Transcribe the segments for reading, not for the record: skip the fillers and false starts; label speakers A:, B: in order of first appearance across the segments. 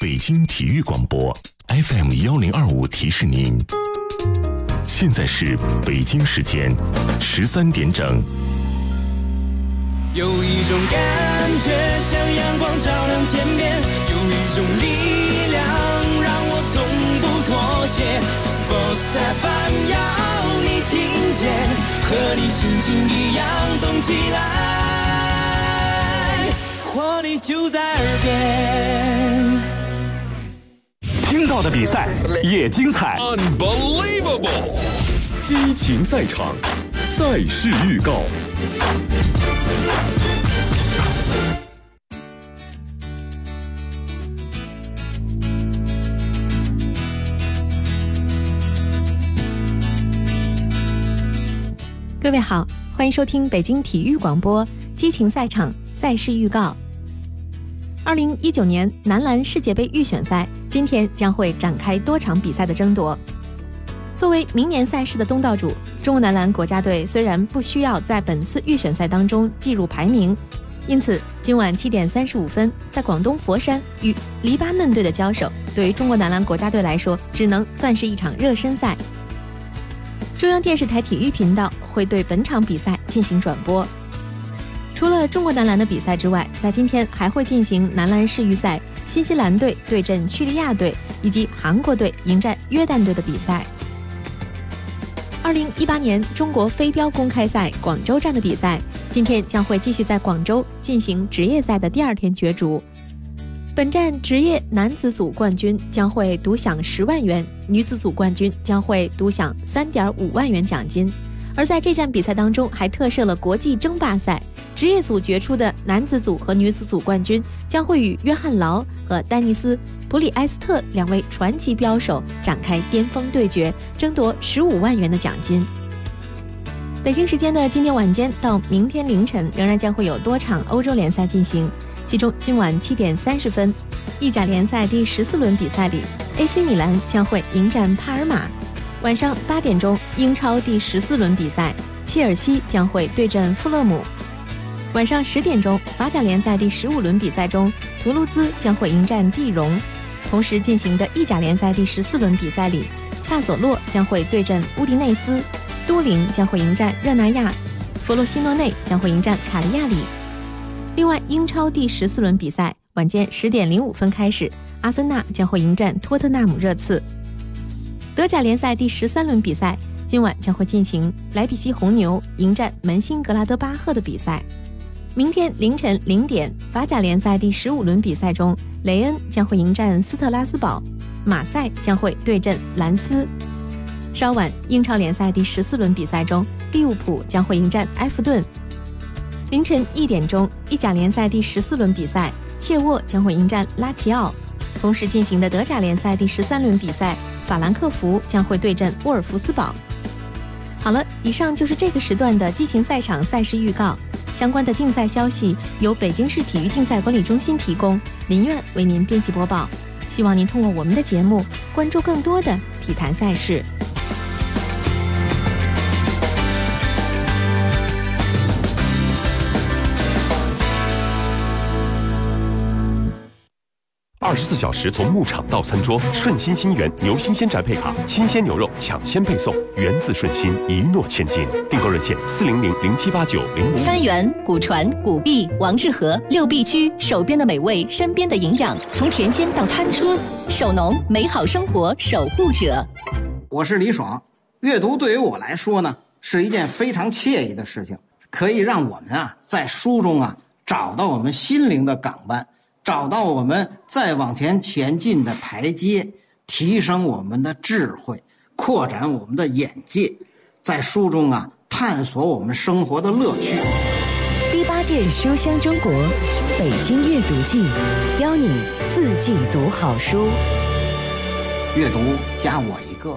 A: 北京体育广播 FM1025提示您，现在是北京时间13点整。
B: 有一种感觉像阳光照亮天边，有一种力量让我从不妥协。Sports FM 要你听见，和你心情一样动起来，活力就在耳边。
C: 听到的比赛也精彩
D: ，Unbelievable！
C: 激情赛场，赛事预告。
E: 各位好，欢迎收听北京体育广播激情赛场赛事预告。2019年男篮世界杯预选赛今天将会展开多场比赛的争夺。作为明年赛事的东道主，中国男篮国家队虽然不需要在本次预选赛当中计入排名，因此今晚7点35分在广东佛山与黎巴嫩队的交手，对于中国男篮国家队来说只能算是一场热身赛。中央电视台体育频道会对本场比赛进行转播。除了中国男篮的比赛之外，在今天还会进行男篮世预赛新西兰队对阵叙利亚队以及韩国队迎战约旦队的比赛。2018年中国飞镖公开赛广州站的比赛今天将会继续在广州进行职业赛的第二天角逐。本站职业男子组冠军将会独享10万元，女子组冠军将会独享3.5万元奖金。而在这站比赛当中还特设了国际争霸赛，职业组决出的男子组和女子组冠军将会与约翰劳和丹尼斯普里埃斯特两位传奇标手展开巅峰对决，争夺15万元的奖金。北京时间的今天晚间到明天凌晨仍然将会有多场欧洲联赛进行，其中今晚7点30分意甲联赛第14轮比赛里 AC 米兰将会迎战帕尔马。晚上8点钟英超第14轮比赛切尔西将会对阵富勒姆。晚上10点钟法甲联赛第15轮比赛中图卢兹将会迎战蒂荣。同时进行的意甲联赛第14轮比赛里，萨索洛将会对阵乌迪内斯，都灵将会迎战热那亚，佛罗西诺内将会迎战卡利亚里。另外英超第14轮比赛晚间10点05分开始，阿森纳将会迎战托特纳姆热刺。德甲联赛第13轮比赛今晚将会进行莱比锡红牛迎战门兴格拉德巴赫的比赛。明天凌晨0点法甲联赛第15轮比赛中，雷恩将会迎战斯特拉斯堡，马赛将会对阵兰斯。稍晚英超联赛第14轮比赛中，利物浦将会迎战埃弗顿。凌晨1点钟意甲联赛第14轮比赛，切沃将会迎战拉齐奥。同时进行的德甲联赛第13轮比赛，法兰克福将会对阵沃尔夫斯堡。好了，以上就是这个时段的激情赛场赛事预告。相关的竞赛消息由北京市体育竞赛管理中心提供，林苑为您编辑播报。希望您通过我们的节目关注更多的体坛赛事。
C: 24小时从牧场到餐桌，顺心新源牛新鲜宅配卡，新鲜牛肉抢先配送，源自顺心，一诺千金。订购热线400078905。
F: 三元、古传、古币、王致和6必居，手边的美味，身边的营养，从田间到餐桌，守农，美好生活守护者。
G: 我是李爽。阅读对于我来说呢，是一件非常惬意的事情，可以让我们在书中找到我们心灵的港湾，找到我们再往前进的台阶，提升我们的智慧，扩展我们的眼界，在书中探索我们生活的乐趣。
H: 第8届书香中国北京阅读季，邀你4季读好书。
G: 阅读加我一个。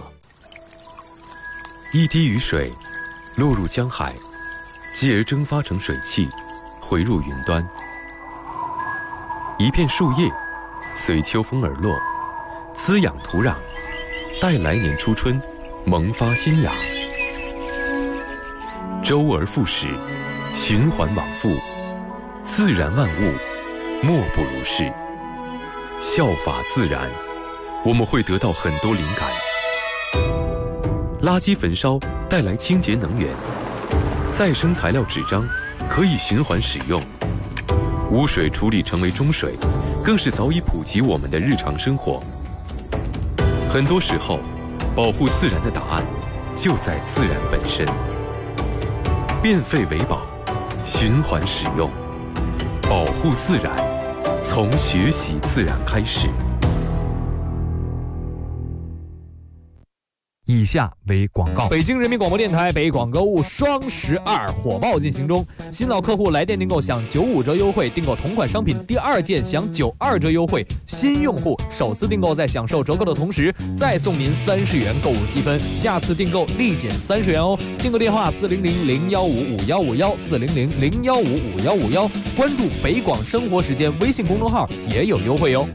I: 一滴雨水落入江海，继而蒸发成水汽，回入云端。一片树叶随秋风而落，滋养土壤，待来年初春萌发新芽。周而复始，循环往复，自然万物莫不如是。 效法自然，我们会得到很多灵感。垃圾焚烧带来清洁能源，再生材料纸张可以循环使用，污水处理成为中水，更是早已普及我们的日常生活。很多时候，保护自然的答案就在自然本身。变废为宝，循环使用，保护自然，从学习自然开始。
J: 以下为广告。北京人民广播电台北广购物双12火爆进行中，新老客户来电订购享95折优惠，订购同款商品第2件享92折优惠，新用户首次订购在享受折扣的同时，再送您30元购物积分，下次订购立减30元哦。订购电话400-015-5151，400-015-5151，关注北广生活时间微信公众号也有优惠哟。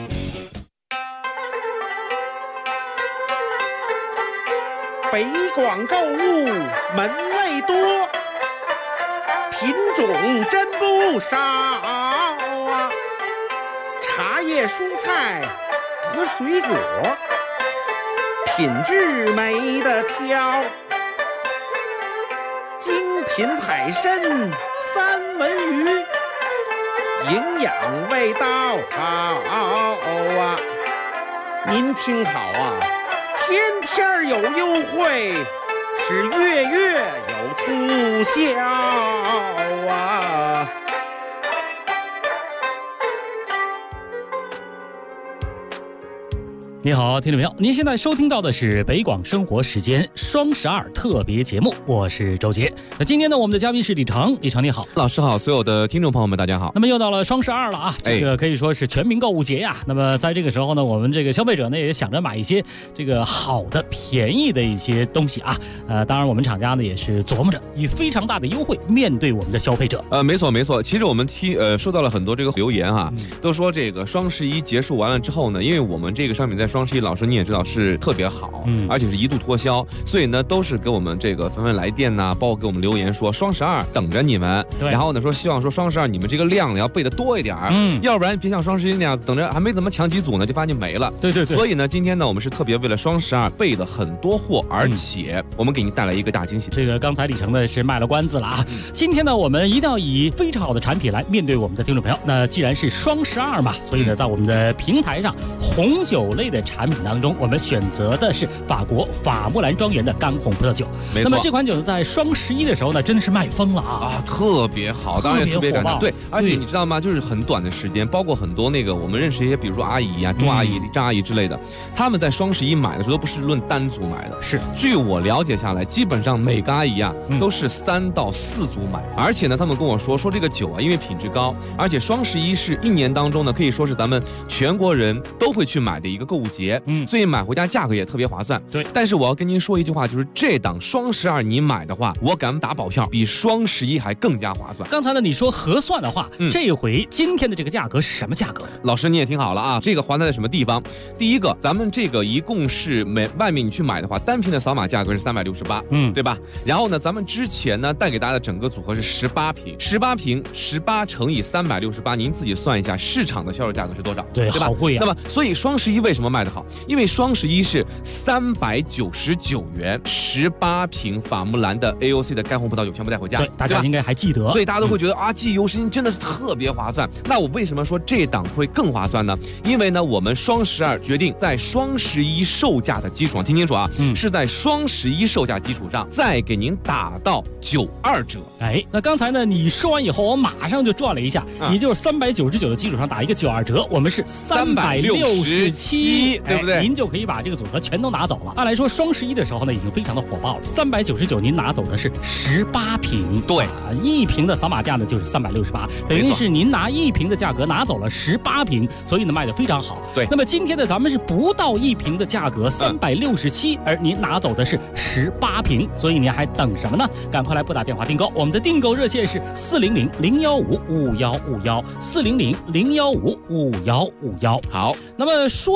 K: 北广购物门类多，品种真不少啊！茶叶、蔬菜和水果，品质没得挑。精品海参、三文鱼，营养味道好啊！您听好啊！天天有优惠，是月月有促销啊！
L: 你好，听众朋友，您现在收听到的是北广生活时间双12特别节目，我是周杰。那今天呢，我们的嘉宾是李成，李成你好，
M: 老师好，所有的听众朋友们大家好。
L: 那么又到了双12了啊，这个可以说是全民购物节呀。那么在这个时候呢，我们这个消费者呢也想着买一些这个好的、便宜的一些东西啊。当然我们厂家呢也是琢磨着以非常大的优惠面对我们的消费者。
M: 没错，其实我们收到了很多这个留言啊，都说这个双11结束完了之后呢，因为我们这个商品在双11，老师你也知道是特别好，而且是一度脱销，所以呢都是给我们这个纷纷来电呐，包括给我们留言说双12等着你们，然后呢说希望说双12你们这个量呢要备的多一点，要不然别像双11那样等着还没怎么抢几组呢就发现没了。
L: 对，
M: 所以呢今天呢我们是特别为了双12备了很多货，而且我们给您带来一个大惊喜。
L: 这个刚才李成呢是卖了关子了啊，今天呢我们一定要以非常好的产品来面对我们的听众朋友。那既然是双12嘛，所以呢在我们的平台上红酒类的产品当中，我们选择的是法国法穆兰庄园的干红葡萄酒。
M: 没错，
L: 那么这款酒呢，在双11的时候呢，真的是卖疯了啊，
M: 特别好，当然也特别感动。对，而且你知道吗？就是很短的时间，包括很多那个我们认识一些，比如说阿姨啊、杜阿姨、张阿姨之类的，他们在双11买的时候都不是论单组买的，
L: 是
M: 据我了解下来，基本上每个阿姨啊都是3到4组买，而且呢，他们跟我说这个酒啊，因为品质高，而且双11是1年当中呢，可以说是咱们全国人都会去买的一个购物节，所以买回家价格也特别划算。
L: 对，
M: 但是我要跟您说一句话，就是这档双12你买的话，我敢打保票，比双11还更加划算。
L: 刚才呢你说合算的话，这回今天的这个价格是什么价格？
M: 老师你也听好了啊，这个划算在什么地方？第一个，咱们这个一共是外面你去买的话，单瓶的扫码价格是368，对吧？然后呢，咱们之前呢带给大家的整个组合是18瓶，18乘以368，您自己算一下市场的销售价格是多少？
L: 对吧？好贵啊。
M: 那么所以双11为什么卖得好？因为双11是399元，18瓶法穆兰的 AOC 的干红葡萄酒全部带回家，
L: 对，大家应该还记得，
M: 所以大家都会觉得啊，记忆犹新，真的是特别划算。那我为什么说这档会更划算呢？因为呢，我们双12决定在双11售价的基础上，听清楚啊，是在双11售价基础上再给您打到92折。
L: 哎，那刚才呢你说完以后，我马上就转了一下，也就是399的基础上打一个92折，我们是367，
M: 对不对？
L: 您就可以把这个组合全都拿走了。按来说双11的时候呢，已经非常的火爆了，399您拿走的是18瓶，
M: 对，
L: 一瓶的扫码价呢就是368，等于是您拿1瓶的价格拿走了18瓶，所以呢卖的非常好。
M: 对，
L: 那么今天呢咱们是不到1瓶的价格367，而您拿走的是18瓶，所以您还等什么呢？赶快来拨打电话订购，我们的订购热线是400-015-5151，400-015-5151。
M: 好，
L: 那么说到这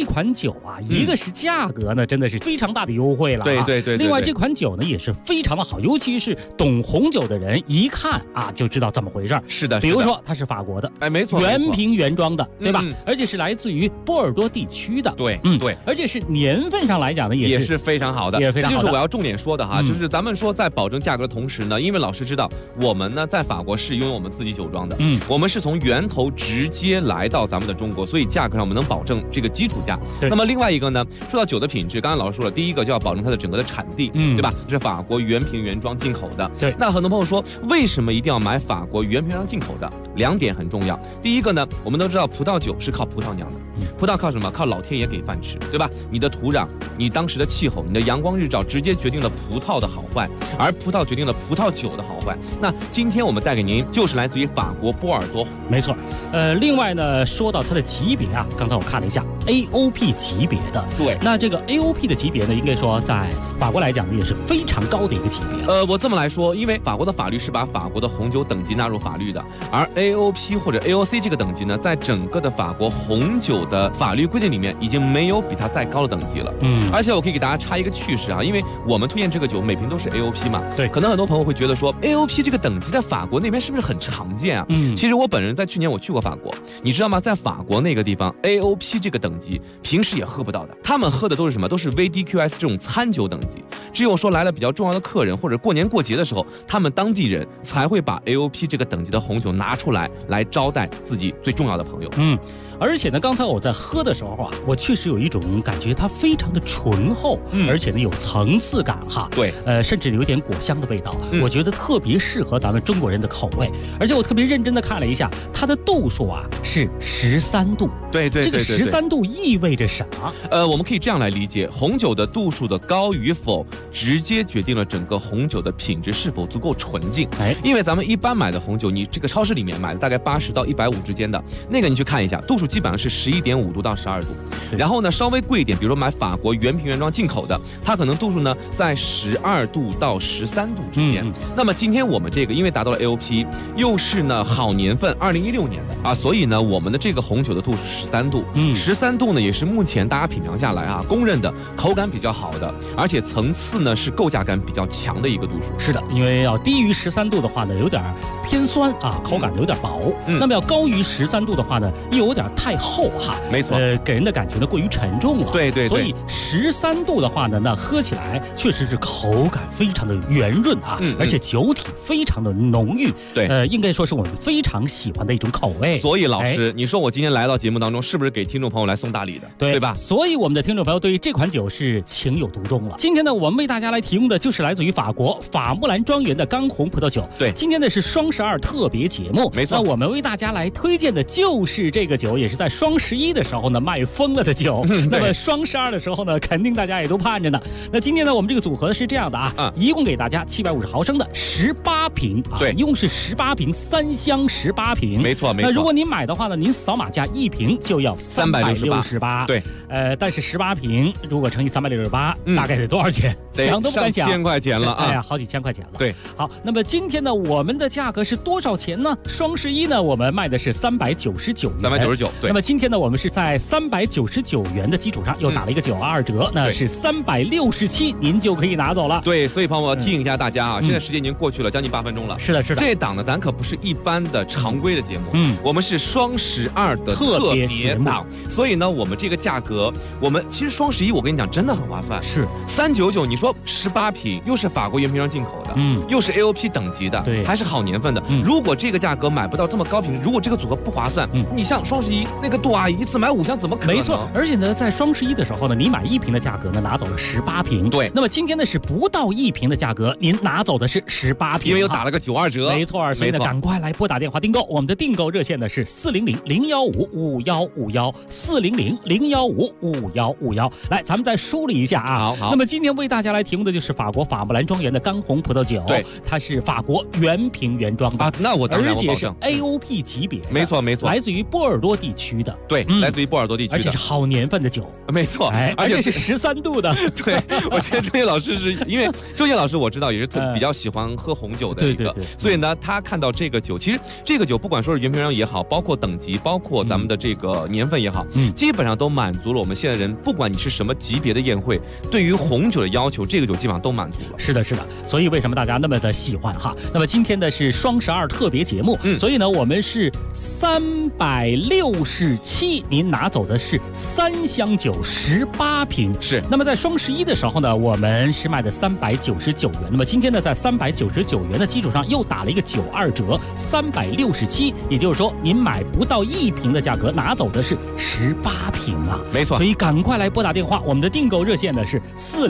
L: 款酒啊，一个是价格呢真的是非常大的优惠了，
M: 对。
L: 另外这款酒呢也是非常的好，尤其是懂红酒的人一看啊就知道怎么回事。
M: 是的，
L: 比如说它是法国的，
M: 哎，没错，
L: 原瓶原装的，对吧？而且是来自于波尔多地区的，
M: 对，
L: 而且是年份上来讲呢
M: 也是非常好的，
L: 也非常好的。
M: 这就是我要重点说的哈，就是咱们说在保证价格的同时呢，因为老师知道我们呢在法国是拥有我们自己酒庄的，我们是从源头直接来到咱们的中国，所以价格上我们能保证这个基础价。那么另外一个呢，说到酒的品质，刚才老师说了，第一个就要保证它的整个的产地，对吧？这是法国原瓶原装进口的。
L: 对。
M: 那很多朋友说，为什么一定要买法国原瓶原装进口的？2点很重要。第一个呢，我们都知道葡萄酒是靠葡萄酿的，葡萄靠什么？靠老天爷给饭吃，对吧？你的土壤、你当时的气候、你的阳光日照，直接决定了葡萄的好坏，而葡萄决定了葡萄酒的好坏。那今天我们带给您就是来自于法国波尔多，
L: 没错。另外呢，说到它的级别啊，刚才我看了一下 AOP 级别的，
M: 对。
L: 那这个 AOP 的级别呢，应该说在法国来讲呢，也是非常高的一个级别。
M: 我这么来说，因为法国的法律是把法国的红酒等级纳入法律的，而 AOP 或者 AOC 这个等级呢，在整个的法国红酒的法律规定里面，已经没有比它再高的等级了。而且我可以给大家插一个趣事啊，因为我们推荐这个酒每瓶都是 AOP 嘛，
L: 对。
M: 可能很多朋友会觉得说 AOP 这个等级在法国那边是不是很常见啊？其实我本人在去年我去过法国，你知道吗？在法国那个地方 AOP 这个等级平时也喝不到的，他们喝的都是什么？都是 VDQS 这种餐酒等级，只有说来了比较重要的客人或者过年过节的时候，他们当地人才会把 AOP 这个等级的红酒拿出来招待自己最重要的朋友。
L: 而且呢，刚才我在喝的时候啊，我确实有一种感觉，它非常的醇厚，而且呢有层次感哈。
M: 对，
L: 甚至有点果香的味道，我觉得特别适合咱们中国人的口味。而且我特别认真的看了一下，它的度数啊是13度。
M: 对，
L: 这个13度意味着什么？
M: 我们可以这样来理解，红酒的度数的高与否，直接决定了整个红酒的品质是否足够纯净。因为咱们一般买的红酒，你这个超市里面买的大概80到150之间的那个，你去看一下，度数基本上是11.5度到12度，然后呢稍微贵一点，比如说买法国原瓶原装进口的，它可能度数呢在12度到13度之间。那么今天我们这个因为达到了 AOP， 又是呢好年份2016年的啊，所以呢我们的这个红酒的度数13度，13度呢也是目前大家品尝下来啊公认的口感比较好的，而且层次呢是构架感比较强的一个度数。
L: 是的，因为要低于13度的话呢，有点偏酸啊，口感有点薄。那么要高于13度的话呢，又有点太厚哈。
M: 没错，
L: 给人的感觉呢过于沉重了。
M: 对，
L: 所以13度的话呢，那喝起来确实是口感非常的圆润啊，而且酒体非常的浓郁。
M: 对，
L: 应该说是我们非常喜欢的一种口味。
M: 所以老师，你说我今天来到节目当中，是不是给听众朋友来送大礼的？对吧？
L: 所以我们的听众朋友对于这款酒是情有独钟了。今天呢，我们为大家来提供的就是来自于法国法木兰庄园的刚红葡萄酒。
M: 对，
L: 今天呢是双12特别节目，
M: 没错。
L: 那我们为大家来推荐的就是这个酒，也是在双11的时候呢卖疯了的酒。那么双12的时候呢，肯定大家也都盼着呢。那今天呢，我们这个组合是这样的啊，一共给大家750毫升的18瓶啊，
M: 对，
L: 一共是18瓶，3箱18瓶，
M: 没错。
L: 那如果您买的话呢，您扫码加1瓶就要368。
M: 对，
L: 但是18瓶如果乘以368，大概得多少钱？想都不敢想，
M: 上千块钱了啊！
L: 哎呀，好几千块钱了。
M: 对，
L: 好，那么今天呢，我们的价格是多少钱呢？双11呢，我们卖的是399元
M: ，399。对，
L: 那么今天呢，我们是在399元的基础上又打了一个92折，那是367，您就可以拿走了。
M: 对，所以朋友们提醒一下大家啊，现在时间已经过去了将近8分钟了。
L: 是的。
M: 这档呢，咱可不是一般的常规的节目，我们是双12的特别档，所以呢，我们这个价格，我们其实双11我跟你讲真的很划算，
L: 是
M: 399，你说18瓶，又是法国原瓶装进口的，又是 AOP 等级的，
L: 对，
M: 还是好年份的。如果这个价格买不到这么高品质，如果这个组合不划算，你像双11那个杜阿姨一次买5箱，怎么可能？
L: 没错，而且呢，在双11的时候呢，你买1瓶的价格呢，拿走了18瓶。
M: 对，
L: 那么今天呢是不到1瓶的价格，您拿走的是18瓶，
M: 因为又打了个92折。
L: 没错，所以呢，赶快来拨打电话订购，我们的订购热线呢是400-015-5151，400-015-5151。来，咱们再梳理一下啊。
M: 好。
L: 那么今天为大家来提供的就是法国法木兰庄园的刚红葡萄酒，
M: 对，
L: 它是法国原瓶原装的
M: 啊，那我当然
L: 而且是 AOP 级别，
M: 没错。
L: 来自于波尔多地区的。
M: 对，来自于波尔多地区的，
L: 而且是好年份的酒。
M: 没错，
L: 而且是13度的。
M: 对，我觉得周烨老师是因为周烨老师我知道也是比较喜欢喝红酒的一个，所以呢，他看到这个酒，其实这个酒不管说是原瓶原装也好，包括等级，包括咱们的这个年份也好，基本上都满足了我们现在人，不管你是什么级别的宴会，对于红酒的要求，这个酒基本上都满足了。
L: 是的，是的。所以为什么大家那么的喜欢哈？那么今天的是双12特别节目，所以呢，我们是367，您拿走的是3箱酒18瓶。
M: 是。
L: 那么在双11的时候呢，我们是卖的399元。那么今天呢，在399元的基础上又打了一个92折，367，也就是说您买不到1瓶的价格，拿走的是18瓶啊。
M: 没错。
L: 所以赶快来拨打电话，我们的订购热线呢是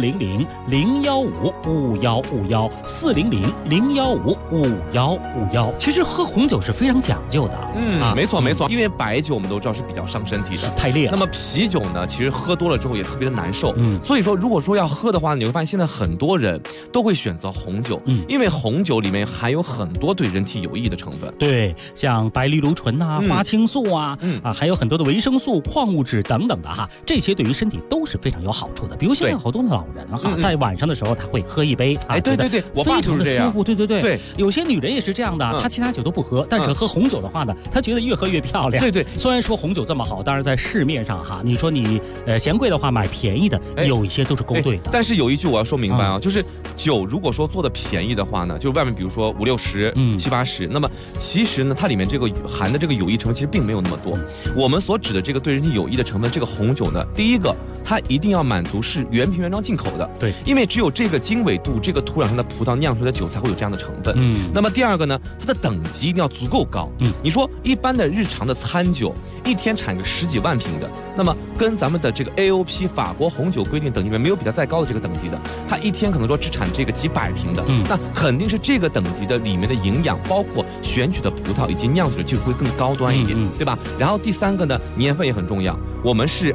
L: 400-015-5151，400-015-5151。其实喝红酒是非常讲究的，
M: 没错没错，因为白酒我们都知道是比较伤身体的，
L: 太烈了。
M: 那么啤酒呢，其实喝多了之后也特别的难受，所以说如果说要喝的话，你会发现现在很多人都会选择红酒，因为红酒里面含有很多对人体有益的成分，
L: 对，像白藜芦醇啊、花青素啊，还有很多的维生素、矿物质等等的哈，这些对于身体都是非常有好处的。比如现在好多的老人哈，在晚上的时候他会喝一杯，
M: 对对对，我爸就是这样，
L: 非常的舒服，对，有些女人也是这样的，她其他酒都不喝，但是喝红酒的话呢，她觉得越喝越漂亮。
M: 对，
L: 虽然说红酒这么好，当然在市面上哈，你说你嫌贵的话买便宜的，有一些都是勾兑的。
M: 但是有一句我要说明白啊，就是酒如果说做的便宜的话呢，就外面比如说50、60、70、80，那么其实呢，它里面这个含的这个有益成分其实并没有那么多。我们所指的这个对人体有益的成分，这个红酒呢，第一个它一定要满足是原瓶原装进口的，
L: 对，
M: 因为只有这个经纬度、这个土壤上的葡萄酿出来的酒才会有这样的成分。那么第二个呢，它的等级一定要足够高。你说一般的日常的餐酒，一天产个10几万瓶的，那么跟咱们的这个 AOP 法国红酒规定等级里面没有比它再高的这个等级的，它一天可能说只产这个几百瓶的，那肯定是这个等级的里面的营养，包括选取的葡萄以及酿酒的技术会更高端一点，对吧？然后第三个呢，年份也很重要。我们是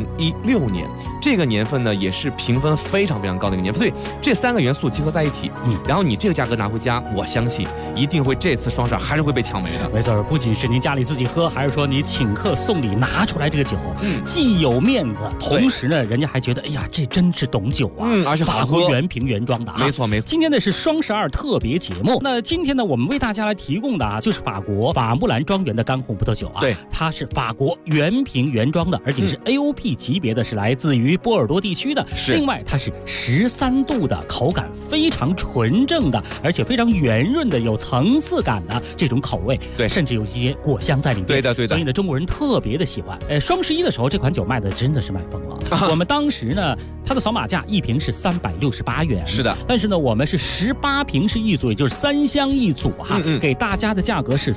M: 2016年，这个年份呢也是评分非常非常高的一个年份，所以这3个元素结合在一起，然后你这个价格拿回家，我相信一定会这次双12还是会被抢没的。
L: 没错，不仅是您家里自己喝，还是说你请客送礼拿出来这个酒，既有面子，同时呢，人家还觉得哎呀，这真是懂酒啊，
M: 而且
L: 法国原瓶原装的，
M: 没错没错。
L: 今天的是双12特别节目，那今天呢，我们为大家来提供的就是法国法木兰庄园的干红葡萄酒啊，
M: 对，
L: 它是法国原瓶原装的，而且是 AOP 级别的，是来自于波尔多地区的。另外它是13度的，口感非常纯正的，而且非常圆润的，有层次感的这种口味，
M: 对，
L: 甚至有一些果香在里面。
M: 对的。
L: 所以呢，中国人特别的喜欢。双11的时候，这款酒卖的真的是卖疯了。我们当时呢，它的扫码价1瓶是368元，
M: 是的。
L: 但是呢，我们是18瓶是一组，也就是3箱一组哈，给大家的价格是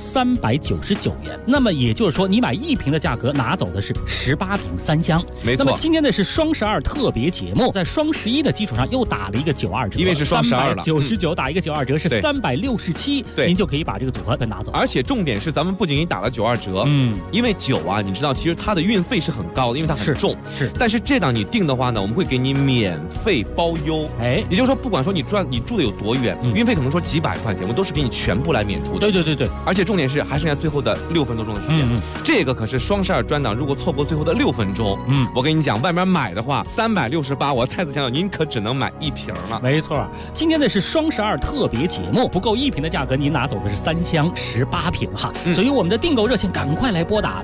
L: 399元。那么也就是说，你买1瓶的价格拿走的是18瓶3箱。
M: 没错。
L: 那么今天的是双12特别节目，在双11的基础上又打了一个92折，
M: 因为是双12了
L: ，99打一个92折是367，
M: 对，
L: 您就可以把这个组合给拿走。
M: 而且重点是，咱们不仅仅打了92折，因为酒啊，你知道，其实它的运费是很高的，因为它很重，
L: 是。
M: 但是这档你订的话呢，我们会给你免费包邮，也就是说，不管说你住的有多远，运费可能说几百块钱，我们都是给你全部来免除的。
L: 对。
M: 而且重点是还剩下最后的6分多钟的时间，这个可是双12专档，如果错过最后的6分钟，我跟你讲，外面买的话368，我再次强调，您可只能买1瓶了。
L: 没错，今天的是双12特别节目，不够1瓶的价格，您拿走的是3箱18瓶哈。所以我们的订购热线赶快来拨打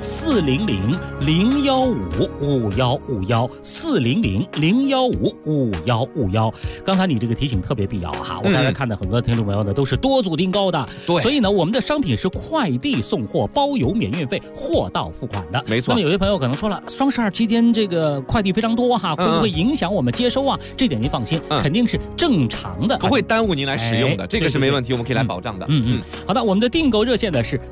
L: 400-015-5151，400-015-5151。刚才你这个提醒特别必要哈，我刚才看到很多听众朋友呢都是多组订购的，
M: 对，
L: 所以呢，我们的商品是快递送货，包邮免运费，货到付款的。
M: 没错。
L: 那么有些朋友可能说了，双12期间这个快递非常多哈，会不会影响我们接收啊？这点您放心，肯定是正常的，
M: 不会耽误您来使用的，这个是没问题，我们可以来保障的。
L: 好的，我们的订购热线呢是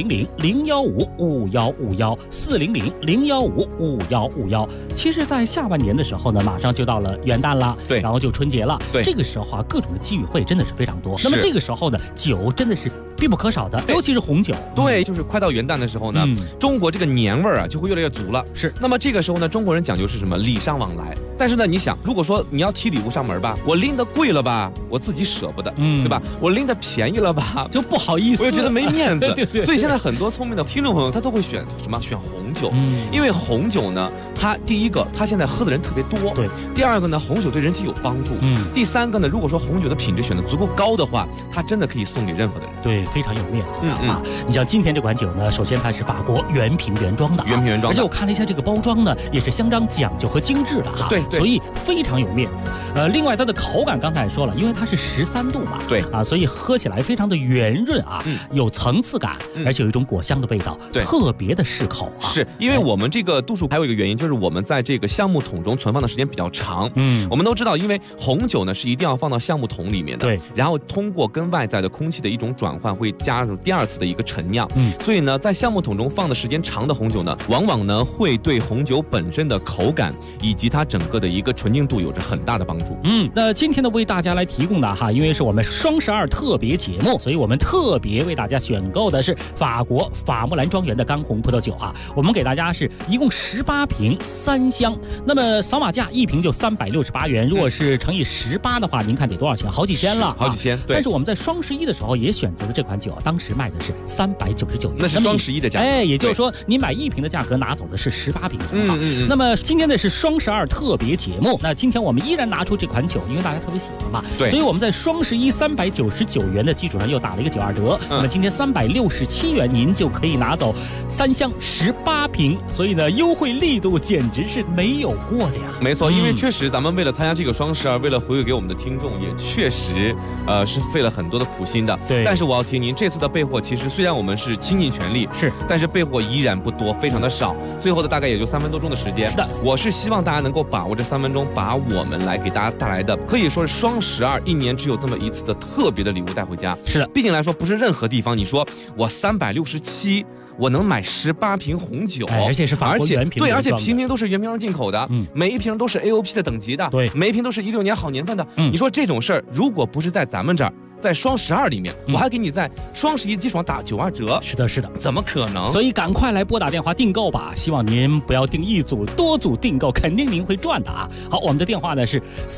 L: 400-015-5151，400-015-5151。其实，在下半年的时候呢，马上就到了元旦了，
M: 对，
L: 然后就春节了，
M: 对，
L: 这个时候啊，各种的机遇会真的是非常多。那么这个时候呢，酒真的是必不可少的，尤其是红酒。
M: 对，就是快到元旦的时候呢，中国这个年味儿啊就会越来越足了。
L: 是，
M: 那么这个时候呢，中国人讲究是什么？礼尚往来。但是呢，你想，如果说你要提礼物上门吧，我拎得贵了吧，我自己舍不得，对吧？我拎得便宜了吧，
L: 就不好意思，
M: 我就觉得没面子。
L: 对。
M: 所以现在很多聪明的听众朋友，他都会选什么？选红酒。因为红酒呢，它第一个，它现在喝的人特别多。
L: 对。
M: 第二个呢，红酒对人体有帮助。第三个呢，如果说红酒的品质选得足够高的话，它真的可以送给任何的人。
L: 对，非常有面子啊！你像今天这款酒呢，首先它是法国原瓶原装的，而且我看了一下这个包装呢，也是相当讲究和精致的哈。
M: 对，
L: 所以非常有面子。另外它的口感刚才也说了，因为它是13度嘛，
M: 对
L: 啊，所以喝起来非常的圆润啊，有层次感，而且有一种果香的味道，特别的适口啊。
M: 是因为我们这个度数还有一个原因，就是我们在这个橡木桶中存放的时间比较长。我们都知道，因为红酒呢是一定要放到橡木桶里面的，
L: 对，
M: 然后通过跟外在的空气的一种转换，会加入第二次的一个陈酿。所以呢，在橡木桶中放的时间长的红酒呢，往往呢会对红酒本身的口感以及它整个的一个纯净度有着很大的帮助。
L: 那今天呢为大家来提供的哈，因为是我们双12特别节目，所以我们特别为大家选购的是法国法穆兰庄园的干红葡萄酒啊。我们给大家是一共18瓶3箱，那么扫码价一瓶就368元，如果是乘以18的话，您看得多少钱？好几千了，
M: 好几千。对。
L: 但是我们在双11的时候也选择了这款酒，当时卖的是399元，
M: 那是双11的价格。
L: 也就是说你买1瓶的价格拿走的是18瓶。那么今天的是双12特别节目，那今天我们依然拿出这款酒，因为大家特别喜欢嘛，
M: 对，
L: 所以我们在双11 399元的基础上又打了一个92折，那么今天367元您就可以拿走3箱18瓶，所以呢优惠力度简直是没有过的呀。
M: 没错，因为确实咱们为了参加这个双12，为了回馈给我们的听众，也确实是费了很多的苦心的。
L: 对，
M: 但是我要提您，这次的备货其实虽然我们是倾尽全力，但是备货依然不多，非常的少，最后的大概也就3分多钟的时间。
L: 是的，
M: 我是希望大家能够把握这3分钟，把我们来给大家带来的可以说是双12一年只有这么一次的特别的礼物带回家。
L: 是的，
M: 毕竟来说不是任何地方你说我367我能买18瓶红酒，
L: 而且是法国原瓶，
M: 对，而且瓶瓶都是原瓶进口的，每一瓶都是 AOP 的等级的，
L: 对，
M: 每一瓶都是16年好年份的。你说这种事儿，如果不是在咱们这儿，在双12里面，我还给你在双11基础上打92折。
L: 是的，是的，
M: 怎么可能？
L: 所以赶快来拨打电话订购吧，希望您不要订一组，多组订购，肯定您会赚的啊。好，我们的电话呢是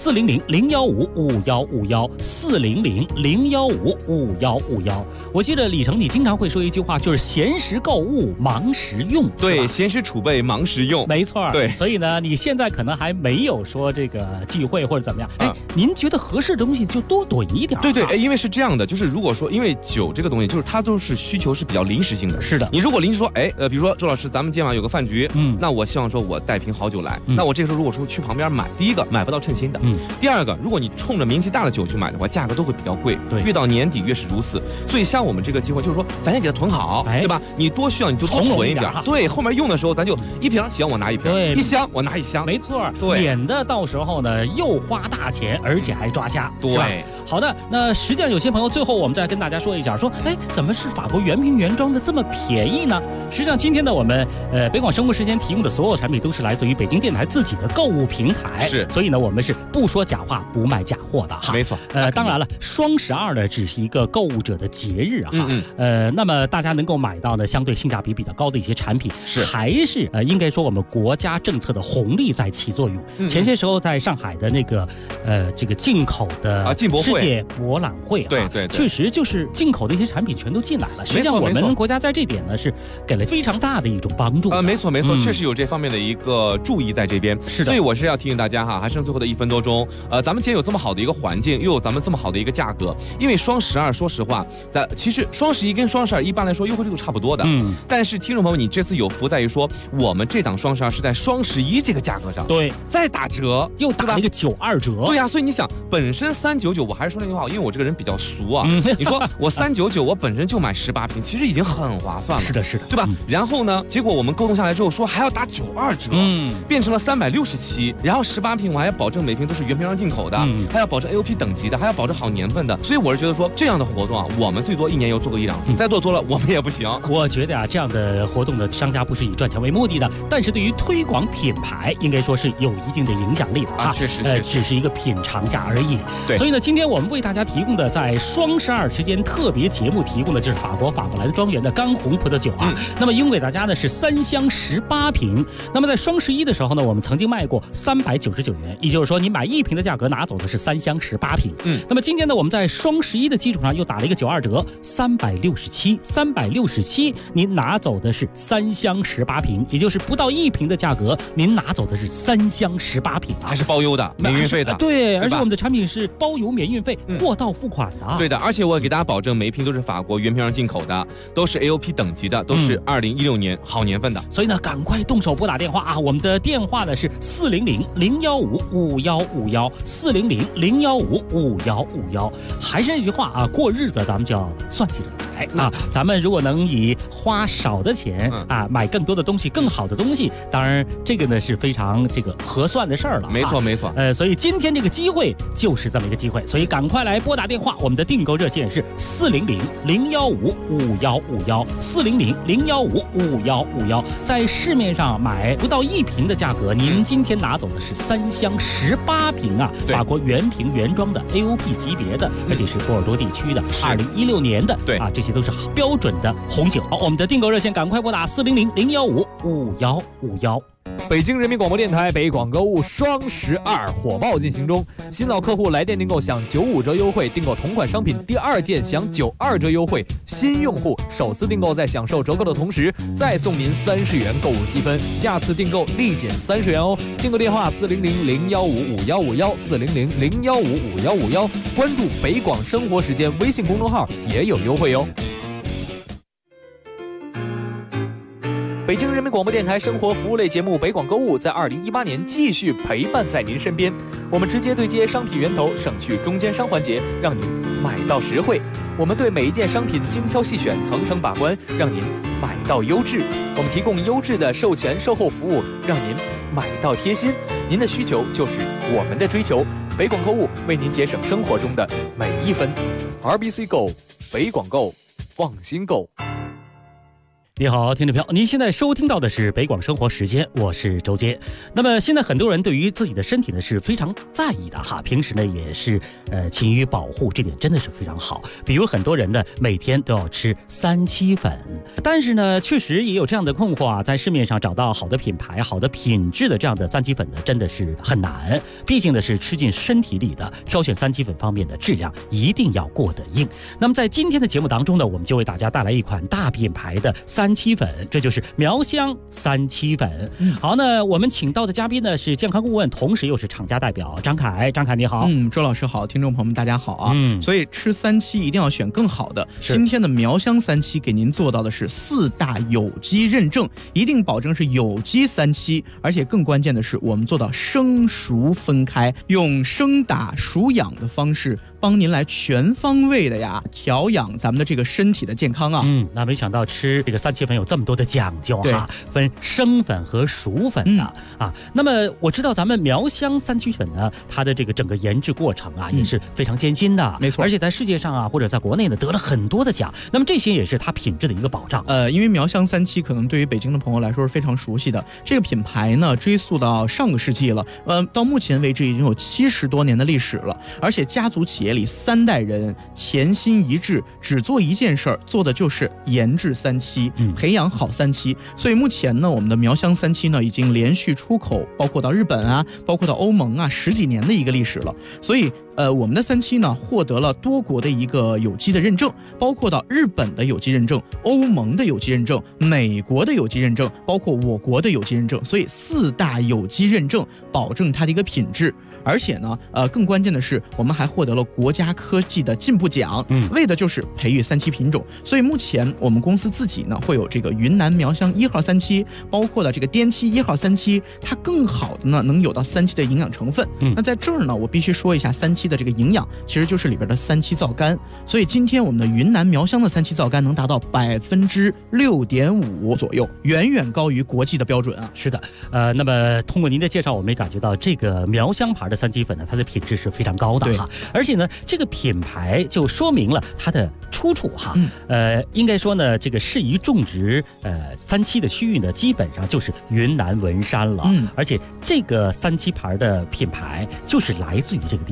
L: 400-015-5151，400-015-5151。我记得李成你经常会说一句话，就是闲时购物，忙时用。
M: 对，闲时储备，忙时用，
L: 没错。
M: 对，
L: 所以呢，你现在可能还没有说这个聚会或者怎么样，您觉得合适的东西就多囤一点。
M: 对，因为是这样的，就是如果说因为酒这个东西，就是它都是需求是比较临时性的。
L: 是的，
M: 你如果临时说，比如说周老师，咱们今晚有个饭局，那我希望说我带瓶好酒来，那我这个时候如果说去旁边买，第一个买不到称心的，第二个，如果你冲着名气大的酒去买的话，价格都会比较贵，
L: 对，
M: 越到年底越是如此。所以像我们这个机会，就是说咱先给它囤好，对吧？你多需要你就多囤一点，对，后面用的时候咱就1瓶行我拿1瓶，
L: 对
M: ，1箱我拿1箱，
L: 没错，
M: 对，
L: 免得到时候呢又花大钱，而且还抓瞎，
M: 对。
L: 好的，那实际上有些朋友最后我们再跟大家说一下，说怎么是法国原瓶原装的这么便宜呢？实际上今天呢我们北广生活时间提供的所有产品都是来自于北京电台自己的购物平台，
M: 是，
L: 所以呢我们是不说假话不卖假货的哈。
M: 没错，
L: 当然了，双12呢只是一个购物者的节日啊，那么大家能够买到呢相对性价比比较高的一些产品，
M: 是
L: 还是应该说我们国家政策的红利在起作用。前些时候在上海的那个这个进口的世界博览会，
M: 对，
L: 确实就是进口的一些产品全都进来了。实际上我们国家在这点呢是给了非常大的一种帮助。
M: 没错，确实有这方面的一个注意在这边。
L: 是的，
M: 所以我是要提醒大家哈，还剩最后的1分多钟，咱们既然有这么好的一个环境，又有咱们这么好的一个价格，因为双12说实话，其实双11跟双12一般来说优惠力度差不多的，但是听众朋友你这次有福在于说，我们这档双12是在双11这个价格上，
L: 对，
M: 再打折，
L: 又打了一个92折，
M: 对呀，所以你想，本身399，我还是说那句话，因为我这个人比较俗啊，你说我399，我本身就买18瓶，其实已经很划算了，
L: 是的，
M: 对吧？然后呢，结果我们沟通下来之后说还要打92折，变成了367，然后18瓶我还要保证每瓶都是原瓶上进口的，还要保证 AOP 等级的，还要保证好年份的，所以我是觉得说这样的活动啊，我们最多1年又做个1-2次，再做多了我们也不行。
L: 我觉得啊，这样的活动的商家不是以赚钱为目的的，但是对于推广品牌应该说是有一定的影响力的啊，
M: 确实，
L: 只是一个品尝价而已。
M: 对，
L: 所以呢，今天我我们为大家提供的在双12时间特别节目提供的就是法国法布莱德庄园的干红葡萄酒啊。那么一共给大家呢是3箱18瓶。那么在双11的时候呢，我们曾经卖过399元，也就是说你买1瓶的价格拿走的是3箱18瓶。那么今天呢，我们在双11的基础上又打了一个92折，367，您拿走的是3箱18瓶，也就是不到1瓶的价格，您拿走的是3箱18瓶啊，
M: 还是包邮的，免运费的。
L: 对，而且我们的产品是包邮免运费，货到付款的。
M: 对的，而且我给大家保证，每一瓶都是法国原瓶上进口的，都是 AOP 等级的，都是2016年好年份的。
L: 所以呢，赶快动手拨打电话啊！我们的电话呢是400-015-5151，400-015-5151。还是那句话啊，过日子咱们就要算起来啊。咱们如果能以花少的钱啊买更多的东西，更好的东西，当然这个呢是非常合算的事儿了。
M: 没错没错。
L: 所以今天这个机会就是这么一个机会，所以赶快来拨打电话。我们的订购热线是400-015-5151，400-015-5151。在市面上买不到1瓶的价格，您今天拿走的是3箱18瓶啊，法国原瓶原装的 AOP 级别的，而且是波尔多地区的2016年的，对啊，这些都是标准的红酒。好，我们的订购热线赶快拨打400-015-5151。
J: 北京人民广播电台北广购物双12火爆进行中，新老客户来电订购享95折优惠，订购同款商品第2件享92折优惠，新用户首次订购在享受折扣的同时再送您30元购物积分，下次订购立减30元哦。订购电话400-015-5151，400-015-5151，关注北广生活时间微信公众号也有优惠哟。北京人民广播电台生活服务类节目北广购物在2018年继续陪伴在您身边，我们直接对接商品源头，省去中间商环节，让您买到实惠。我们对每一件商品精挑细选，层层把关，让您买到优质。我们提供优质的售前售后服务，让您买到贴心。您的需求就是我们的追求，北广购物为您节省生活中的每一分。RBC Go， 北广购，放心购。
L: 你好，听众朋友，您现在收听到的是北广生活时间，我是周杰。那么现在很多人对于自己的身体呢是非常在意的哈，平时呢也是勤于保护，这点真的是非常好。比如很多人呢每天都要吃3七粉，但是呢确实也有这样的困惑啊，在市面上找到好的品牌、好的品质的这样的3七粉呢真的是很难，毕竟呢是吃进身体里的，挑选3七粉方面的质量一定要过得硬。那么在今天的节目当中呢，我们就为大家带来一款大品牌的3七粉，这就是苗香3七粉。好，那我们请到的嘉宾呢是健康顾问，同时又是厂家代表张凯。张凯你好。
N: 周老师好，听众朋友们大家好啊。所以吃3七一定要选更好的。今天的苗香3七给您做到的是4大有机认证，一定保证是有机3七，而且更关键的是我们做到生熟分开，用生打熟养的方式帮您来全方位的调养咱们的这个身体的健康啊。
L: 那没想到吃这个3七粉有这么多的讲究哈，分生粉和熟粉的啊。那么我知道咱们苗香3七粉呢，它的这个整个研制过程啊也是非常艰辛的，
N: 没错。
L: 而且在世界上啊或者在国内呢得了很多的奖，那么这些也是它品质的一个保障。
N: 因为苗香3七可能对于北京的朋友来说是非常熟悉的，这个品牌呢追溯到上个世纪了，到目前为止已经有70多年的历史了，而且家族企业里3代人潜心一致，只做一件事儿，做的就是研制3七，培养好3七。所以目前呢，我们的苗香3七呢已经连续出口，包括到日本啊，包括到欧盟啊，10几年的一个历史了。所以我们的3七呢获得了多国的一个有机的认证，包括到日本的有机认证、欧盟的有机认证、美国的有机认证，包括我国的有机认证。所以4大有机认证保证它的一个品质。而且呢，更关键的是，我们还获得了国家科技的进步奖，为的就是培育3七品种。所以目前我们公司自己呢，会有这个云南苗香1号3七，包括了这个滇七1号3七，它更好的呢能有到3七的营养成分。那在这儿呢，我必须说一下3七的这个营养，其实就是里边的3七皂苷。所以今天我们的云南苗香的3七皂苷能达到6.5%左右，远远高于国际的标准啊。
L: 是的，那么通过您的介绍，我们也感觉到这个苗香牌的3七粉呢，它的品质是非常高的哈，而且呢，这个品牌就说明了它的出处哈，应该说呢，这个适宜种植3七的区域呢，基本上就是云南文山了，而且这个3七牌的品牌就是来自于这个地方。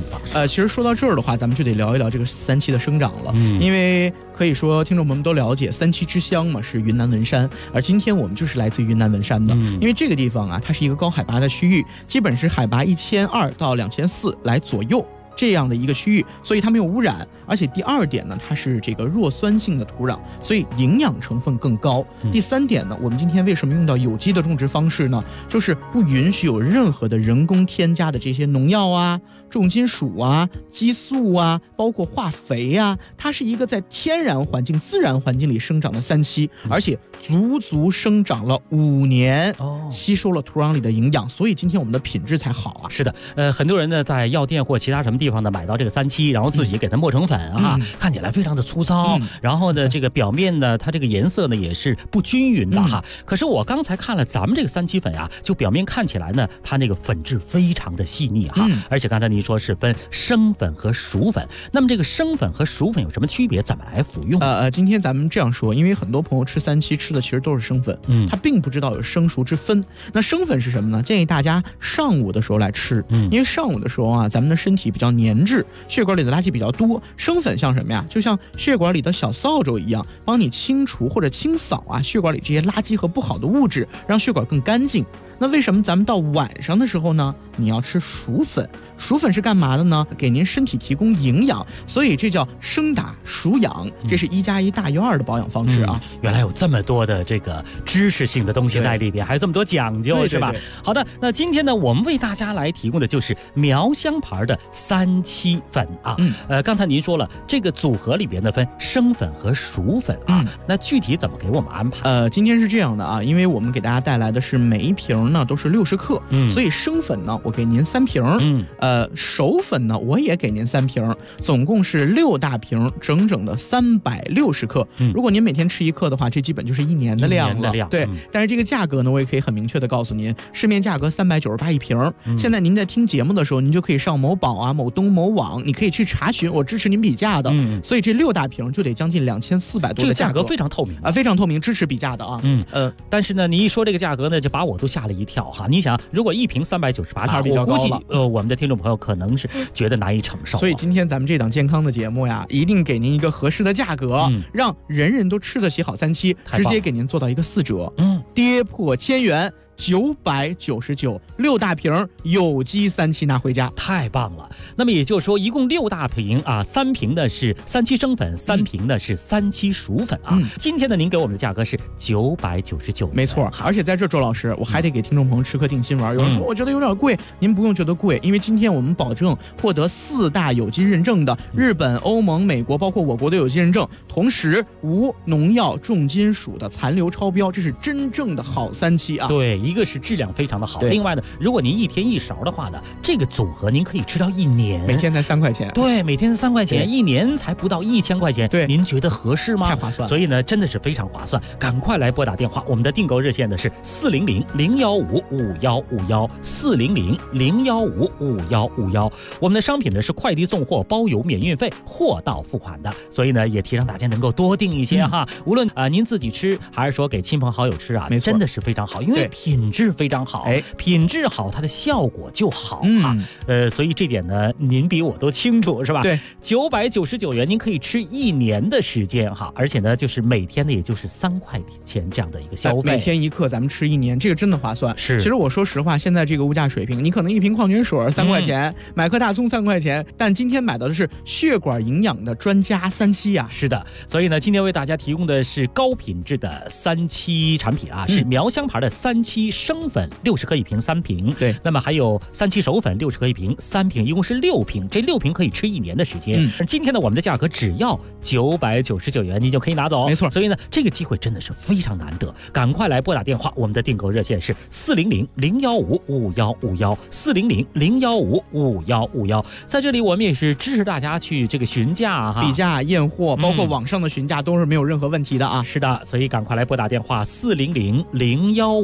N: 其实说到这儿的话，咱们就得聊一聊这个三七的生长了，因为可以说听众朋友们都了解，三七之乡嘛是云南文山，而今天我们就是来自于云南文山的，因为这个地方啊，它是一个高海拔的区域，基本是海拔1200到2400来左右。这样的一个区域，所以它没有污染，而且第二点呢，它是这个弱酸性的土壤，所以营养成分更高。第三点呢，我们今天为什么用到有机的种植方式呢？就是不允许有任何的人工添加的这些农药啊、重金属啊、激素啊，包括化肥啊，它是一个在天然环境、自然环境里生长的三七，而且足足生长了5年，吸收了土壤里的营养，所以今天我们的品质才好啊。
L: 是的，很多人呢在药店或其他什么地方呢买到这个三七，然后自己给它磨成粉啊，看起来非常的粗糙，然后呢这个表面呢它这个颜色呢也是不均匀的哈。可是我刚才看了咱们这个三七粉啊，就表面看起来呢它那个粉质非常的细腻哈，而且刚才您说是分生粉和熟粉，那么这个生粉和熟粉有什么区别？怎么来服用？
N: 今天咱们这样说，因为很多朋友吃三七吃的其实都是生粉，他并不知道有生熟之分。那生粉是什么呢？建议大家上午的时候来吃，因为上午的时候啊，咱们的身体比较粘滞，血管里的垃圾比较多。生粉像什么呀？就像血管里的小扫帚一样，帮你清除或者清扫啊血管里这些垃圾和不好的物质，让血管更干净。那为什么咱们到晚上的时候呢，你要吃熟粉？熟粉是干嘛的呢？给您身体提供营养，所以这叫生打熟养，这是1+1大于2的保养方式啊。
L: 原来有这么多的这个知识性的东西在里边，还有这么多讲究，是吧？好的，那今天呢，我们为大家来提供的就是苗香牌的三七粉啊。刚才您说了，这个组合里边呢分生粉和熟粉啊，那具体怎么给我们安排？
N: 今天是这样的啊，因为我们给大家带来的是每一瓶呢都是60克，所以生粉呢我给您3瓶，熟粉呢我也给您3瓶，总共是6大瓶，整整的360克。如果您每天吃1克的话，这基本就是1年的量了。对，但是这个价格呢，我也可以很明确的告诉您，市面价格398一瓶。现在您在听节目的时候，您就可以上某宝啊、某东、某网，你可以去查询，我支持您比价的。所以这6大瓶就得将近2400多的价格，
L: 这个价格非常透明
N: 啊，非常透明，支持比价的啊。
L: 但是呢，你一说这个价格呢，就把我都吓了一跳哈。你想，如果一瓶398，我估计我们的听众朋友可能是觉得难以承受。
N: 所以今天咱们这档健康的节目呀，一定给您一个合适的价格，让人人都吃得起好三七，直接给您做到一个4折，跌破1000元。999 6大瓶有机三七拿回家，
L: 太棒了。那么也就是说，一共6大瓶啊，3瓶呢是三七生粉，3瓶呢是三七熟粉啊。今天呢，您给我们的价格是999，
N: 没错。而且在这，周老师，我还得给听众朋友吃颗定心丸。有人说我觉得有点贵，您不用觉得贵，因为今天我们保证获得4大有机认证的日本、欧盟、美国，包括我国的有机认证，同时无农药、重金属的残留超标，这是真正的好三七啊。
L: 对。一个是质量非常的好，另外呢，如果您1天1勺的话呢，这个组合您可以吃到1年，
N: 每天才3块钱。
L: 对，每天3块钱，1年才不到1000块钱。
N: 对，
L: 您觉得合适吗？
N: 太划算了。
L: 所以呢，真的是非常划算，赶快来拨打电话，我们的订购热线呢是400-015-5151，400-015-5151。我们的商品呢是快递送货，包邮免运费，货到付款的，所以呢也提倡大家能够多订一些哈，无论您自己吃还是说给亲朋好友吃啊，真的是非常好，因为品质非常好，品质好，它的效果就好哈。所以这点呢，您比我都清楚，是吧？
N: 对
L: ，999元您可以吃1年的时间哈，而且呢，就是每天呢，也就是3块钱这样的一个消费，
N: 每天1克，咱们吃1年，这个真的划算。
L: 是，
N: 其实我说实话，现在这个物价水平，你可能1瓶矿泉水3块钱，买颗大葱3块钱，但今天买到的是血管营养的专家三七啊。
L: 是的，所以呢，今天为大家提供的是高品质的三七产品啊，是苗香牌的三七生粉60克1瓶3瓶，
N: 对，
L: 那么还有三七熟粉60克1瓶3瓶，一共是6瓶，这6瓶可以吃1年的时间。今天呢，我们的价格只要999元，你就可以拿走，
N: 没错。
L: 所以呢，这个机会真的是非常难得，赶快来拨打电话，我们的订购热线是400-015-5151，400-015-5151。在这里，我们也是支持大家去这个询价哈，
N: 比价验货，包括网上的询价都是没有任何问题的啊。
L: 是的，所以赶快来拨打电话400-015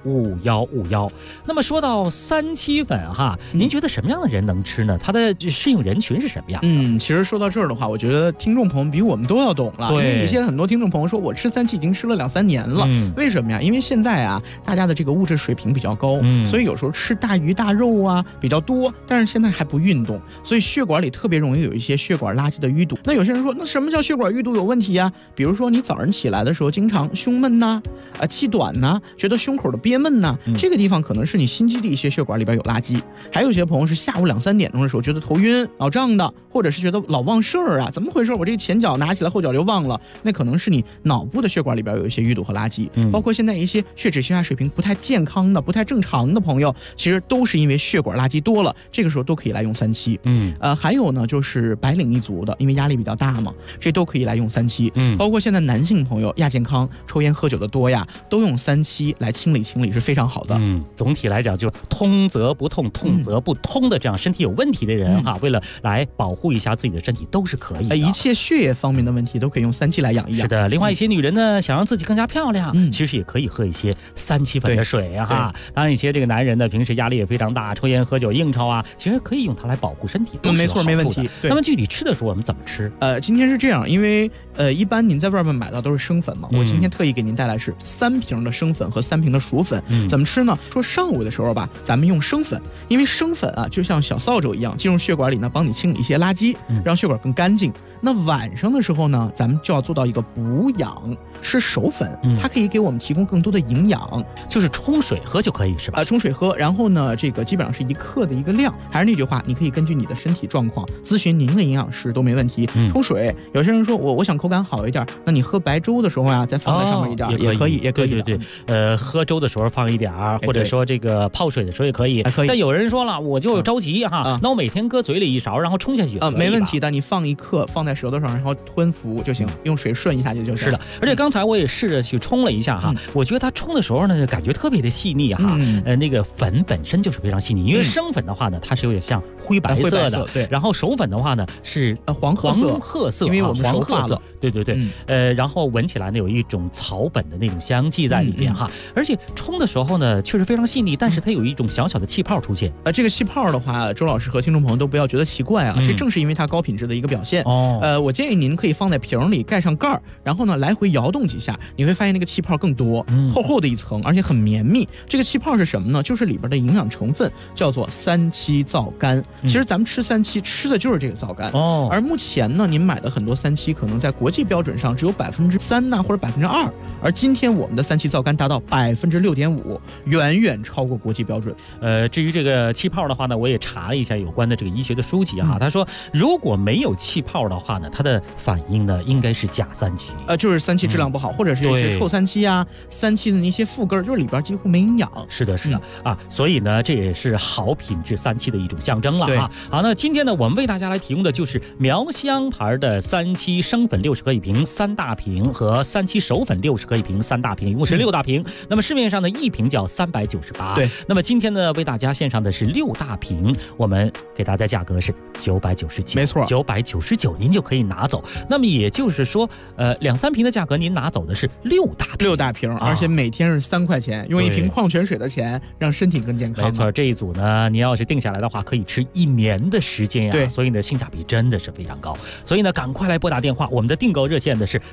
L: 5151。那么说到三七粉哈，您觉得什么样的人能吃呢？它的适应人群是什么样？
N: 其实说到这儿的话，我觉得听众朋友比我们都要懂了。
L: 对，
N: 因为有些很多听众朋友说，我吃三七已经吃了2-3年了。为什么呀？因为现在啊，大家的这个物质水平比较高，所以有时候吃大鱼大肉啊比较多，但是现在还不运动，所以血管里特别容易有一些血管垃圾的淤堵。那有些人说，那什么叫血管淤堵有问题呀？比如说你早上起来的时候经常胸闷呐，气短呐，觉得胸口的憋闷呐，这个地方可能是你心肌的一些血管里边有垃圾。还有些朋友是下午2-3点钟的时候觉得头晕脑胀的，或者是觉得老忘事儿啊，怎么回事？我这个前脚拿起来后脚就忘了，那可能是你脑部的血管里边有一些淤堵和垃圾。包括现在一些血脂血压水平不太健康的不太正常的朋友，其实都是因为血管垃圾多了，这个时候都可以来用三七。还有呢就是白领一族的，因为压力比较大嘛，这都可以来用三七。包括现在男性朋友亚健康抽烟喝酒的多呀，都用三七来清理清理是非常好的。
L: 总体来讲就通则不痛痛则不通的这样身体有问题的人哈，为了来保护一下自己的身体都是可以的。
N: 一切血液方面的问题都可以用三七来养一养。
L: 是的，另外一些女人呢，想让自己更加漂亮，其实也可以喝一些三七粉的水哈。当然一些这个男人呢，平时压力也非常大，抽烟喝酒应酬啊，其实可以用它来保护身体，
N: 没错没问题。
L: 那么具体吃的时候我们怎么吃？
N: 今天是这样，因为一般您在外面买到都是生粉嘛，我今天特意给您带来是3瓶的生粉和3瓶的熟粉。怎么吃呢？说上午的时候吧，咱们用生粉，因为生粉啊就像小扫帚一样进入血管里呢，帮你清理一些垃圾，让血管更干净。那晚上的时候呢，咱们就要做到一个补养，吃熟粉，它可以给我们提供更多的营养，
L: 就是冲水喝就可以是吧？
N: 冲水喝，然后呢，这个基本上是1克的一个量。还是那句话，你可以根据你的身体状况咨询您的营养师都没问题。冲水，有些人说我想口感好一点，那你喝白粥的时候啊，再放在上面一点，也可以，也可以。
L: 对，喝粥的时候放一点，或者说这个泡水的时候也可以。但有人说了，我就着急哈，那我每天搁嘴里1勺，然后冲下去
N: 没问题的，你放1克放在舌头上，然后吞服就行，用水顺一下就行。
L: 是的，而且刚才我也试着去冲了一下哈，我觉得它冲的时候呢，感觉特别的细腻哈。那个粉本身就是非常细腻，因为生粉的话呢，它是有点像灰白色的，
N: 对。
L: 然后熟粉的话呢是
N: 黄
L: 褐色，
N: 因为我们熟化了。
L: 对，然后闻起来呢有一种草本的那种香气在里边哈，而且冲的时候呢确实非常细腻，但是它有一种小小的气泡出现。
N: 这个气泡的话，周老师和听众朋友都不要觉得奇怪啊，这正是因为它高品质的一个表现。我建议您可以放在瓶里盖上盖儿，然后呢来回摇动几下，你会发现那个气泡更多，厚厚的一层，而且很绵密。这个气泡是什么呢？就是里边的营养成分叫做三七皂苷。其实咱们吃三七吃的就是这个皂苷。而目前呢，您买的很多三七可能在国际标准上只有3%呐，或者2%，而今天我们的三七皂苷达到6.5%，远远超过国际标准。
L: 至于这个气泡的话呢，我也查了一下有关的这个医学的书籍哈，他说如果没有气泡的话呢，它的反应呢应该是假三七，
N: 就是三七质量不好，或者是一些臭三七啊，三七的那些副根，就是里边几乎没营养。
L: 是的啊，所以呢这也是好品质三七的一种象征了啊。好，那今天呢我们为大家来提供的就是苗香牌的三七生粉60克一瓶3大瓶和三七熟粉60克一瓶3大瓶，一共是6大瓶。那么市面上的一瓶叫398。
N: 对，
L: 那么今天呢为大家献上的是6大瓶，我们给大家价格是999，
N: 没错
L: ，999您就可以拿走。那么也就是说，2-3瓶的价格您拿走的是6大瓶，
N: 而且每天是3块钱，用一瓶矿泉水的钱让身体更健康。
L: 没错，这一组呢，您要是定下来的话，可以吃1年的时间呀。
N: 对，
L: 所以呢，性价比真的是非常高。所以呢，赶快来拨打电话，我们的订购热线的是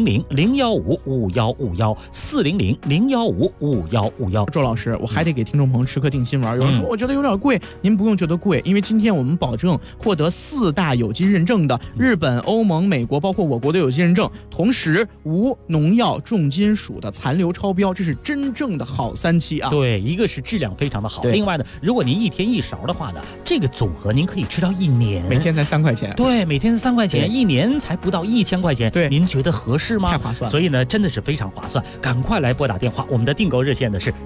L: 400-015-5151，400-015-5151。
N: 周老师，我还得给听众朋友吃颗定心丸。有人说我觉得有点贵，您不用觉得贵，因为今天我们保证获得4大有机认证的日本、欧盟、美国，包括我国的有机认证，同时无农药、重金属的残留超标，这是真正的好三七啊！
L: 对，一个是质量非常的好，另外呢，如果您1天1勺的话呢，这个组合您可以吃到1年，
N: 每天才3块钱。
L: 对，每天3块钱，1年才不到1000块钱。
N: 对，
L: 您觉得合适吗？
N: 太划算了。
L: 所以呢，真的是非常划算，赶快来拨打电话，我们的订购热线呢是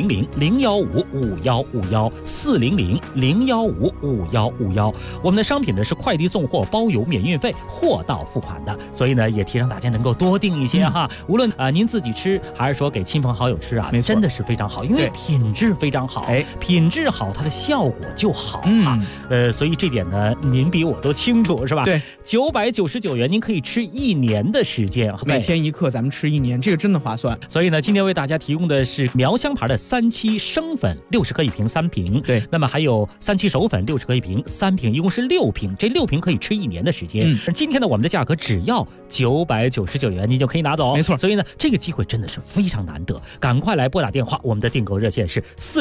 L: 400-015-5151，400-015-5151。我们的商品呢是快递送货，包邮免运费，货到付款的，所以呢也提倡大家能够多订一些哈，无论您自己吃还是说给亲朋好友吃啊，真的是非常好，因为品质非常好，品质好它的效果就好啊。所以这点呢您比我都清楚是吧？
N: 对
L: ，999元您可以吃1年的时间，
N: 每天1克咱们吃1年，这个真的划算。
L: 所以呢今天为大家提供的是是苗香牌的3七生粉60克一瓶3瓶，
N: 对，
L: 那么还有3七熟粉60克一瓶3瓶，一共是6瓶，这6瓶可以吃1年的时间。今天呢，我们的价格只要999元，你就可以拿走，
N: 没错。
L: 所以呢，这个机会真的是非常难得，赶快来拨打电话，我们的订购热线是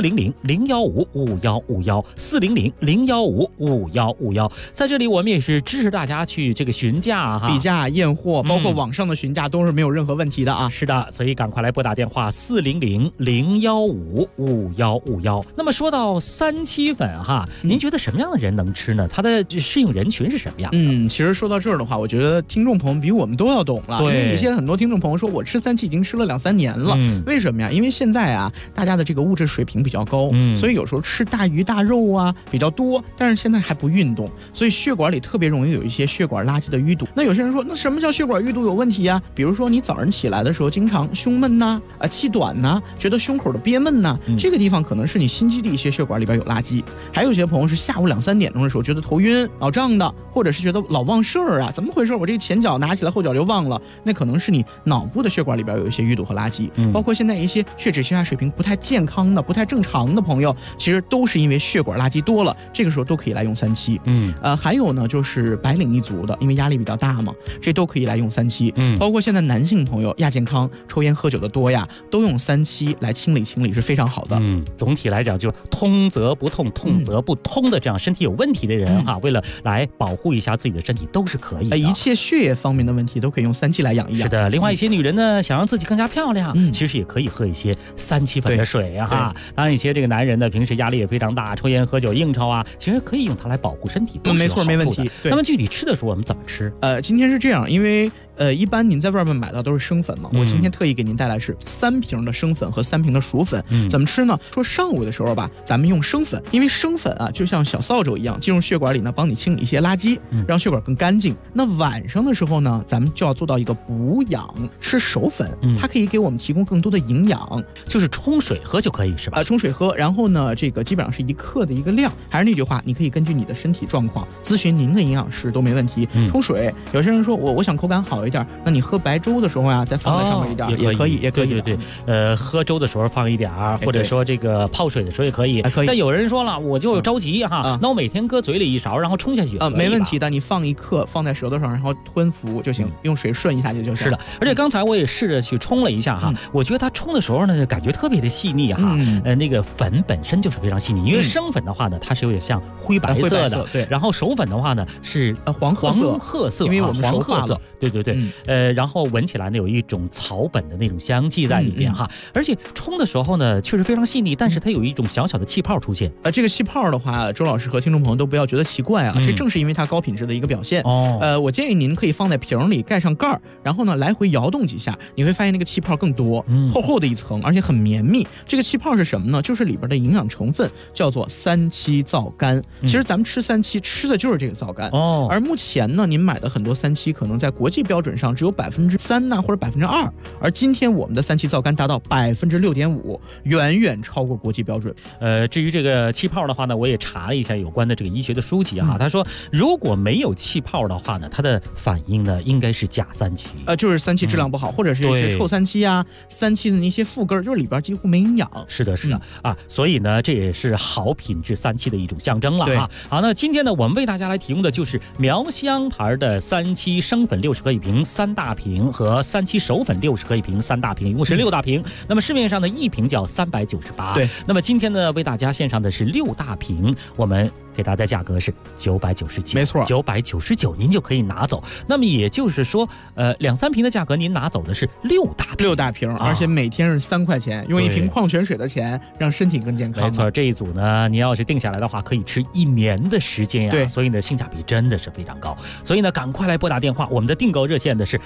L: 400-015-5151，400-015-5151。在这里我们也是支持大家去这个询价哈，
N: 比价验货，包括网上的询价都是没有任何问题的啊。
L: 是的，所以赶快来拨打电话400-015-5151。那么说到3七粉哈，您觉得什么样的人能吃呢？它的适应人群是什么样的？
N: 其实说到这儿的话，我觉得听众朋友比我们都要懂了。因为有些很多听众朋友说，我吃3七已经吃了2-3年了。为什么呀？因为现在啊，大家的这个物质水平比较高，所以有时候吃大鱼大肉啊比较多，但是现在还不运动，所以血管里特别容易有一些血管垃圾的淤堵。那有些人说，那什么叫血管淤堵有问题呀？比如说你早上起来的时候经常胸闷呐、气短呐、觉得胸口的憋闷呐，这个地方可能是你心肌的一些血管里边有垃圾。还有一些朋友是下午2-3点钟的时候觉得头晕脑胀的，或者是觉得老忘事儿啊，怎么回事？我这个前脚拿起来后脚就忘了，那可能是你脑部的血管里边有一些淤堵和垃圾。包括现在一些血脂血压水平不太健康的、不太正常的朋友，其实都是因为血管垃圾多了，这个时候都可以来用3七。还有呢，就是白领一族的，因为压力比较大嘛，这都可以来用3七。包括现在男性朋友亚健康、抽烟喝酒的多呀，都用3七来清理是非常好的。
L: 总体来讲，就通则不痛，痛则不通的这样身体有问题的人哈，为了来保护一下自己的身体都是可以的。
N: 一切血液方面的问题都可以用3七来养一养。
L: 是的，另外一些女人呢，想让自己更加漂亮，其实也可以喝一些3七粉的水哈。当然，一些这个男人呢，平时压力也非常大，抽烟喝酒应酬啊，其实可以用它来保护身体，
N: 没错，没问题。
L: 那么具体吃的时候我们怎么吃？
N: 今天是这样，因为一般您在外面买到都是生粉嘛，我今天特意给您带来是3瓶的生粉和3瓶的熟粉。怎么吃呢？说上午的时候吧，咱们用生粉，因为生粉啊就像小扫帚一样，进入血管里呢，帮你清理一些垃圾，让血管更干净。那晚上的时候呢，咱们就要做到一个补养，吃熟粉，它可以给我们提供更多的营养，
L: 就是冲水喝就可以是吧？
N: 冲水喝，然后呢，这个基本上是1克的一个量。还是那句话，你可以根据你的身体状况咨询您的营养师都没问题。冲水，有些人说我想口感好一点，那你喝白粥的时候呀，再放在上面一点也可以。
L: 对，喝粥的时候放一点，或者说这个泡水的时候也可以。但有人说了，我就着急哈，那我每天搁嘴里1勺，然后冲下去
N: 没问题的。你放1克放在舌头上，然后吞服就行，用水顺一下就行。
L: 是的，而且刚才我也试着去冲了一下哈，我觉得它冲的时候呢，感觉特别的细腻哈。那个粉本身就是非常细腻，因为生粉的话呢，它是有点像灰白色的，
N: 对。
L: 然后熟粉的话呢是
N: 黄褐色，
L: 因
N: 为我们
L: 黄褐色，对。然后闻起来呢有一种草本的那种香气在里边哈，而且冲的时候呢确实非常细腻，但是它有一种小小的气泡出现。
N: 这个气泡的话，周老师和听众朋友都不要觉得奇怪啊，这正是因为它高品质的一个表现。我建议您可以放在瓶里，盖上盖儿，然后呢来回摇动几下，你会发现那个气泡更多，厚厚的一层，而且很绵密。这个气泡是什么呢？就是里边的营养成分叫做3七皂苷。其实咱们吃3七吃的就是这个皂苷。而目前呢，您买的很多3七可能在国际标准上只有3%呐，或者2%，而今天我们的3七皂苷达到6.5%，远远超过国际标准。
L: 至于这个气泡的话呢，我也查了一下有关的这个医学的书籍啊，他说如果没有气泡的话呢，它的反应呢应该是假3七，
N: 就是3七质量不好，或者是一些臭3七啊，3七的那些副根就是里边几乎没营养。
L: 是的啊，所以呢这也是好品质3七的一种象征了啊。好，那今天呢我们为大家来提供的就是苗香牌的3七生粉60克一瓶3大瓶和3七熟粉60克一瓶3大瓶，一共是6大瓶。那么市面上的一瓶叫398。
N: 对，
L: 那么今天呢为大家献上的是6大瓶，我们给大家价格是999，
N: 没错
L: ，999您就可以拿走。那么也就是说，2-3瓶的价格您拿走的是6大瓶，
N: 而且每天是3块钱，用1瓶矿泉水的钱让身体更健康。
L: 没错，这一组呢，你要是定下来的话，可以吃1年的时间呀。
N: 对，
L: 所以呢，性价比真的是非常高。所以呢，赶快来拨打电话，我们的订购热线的是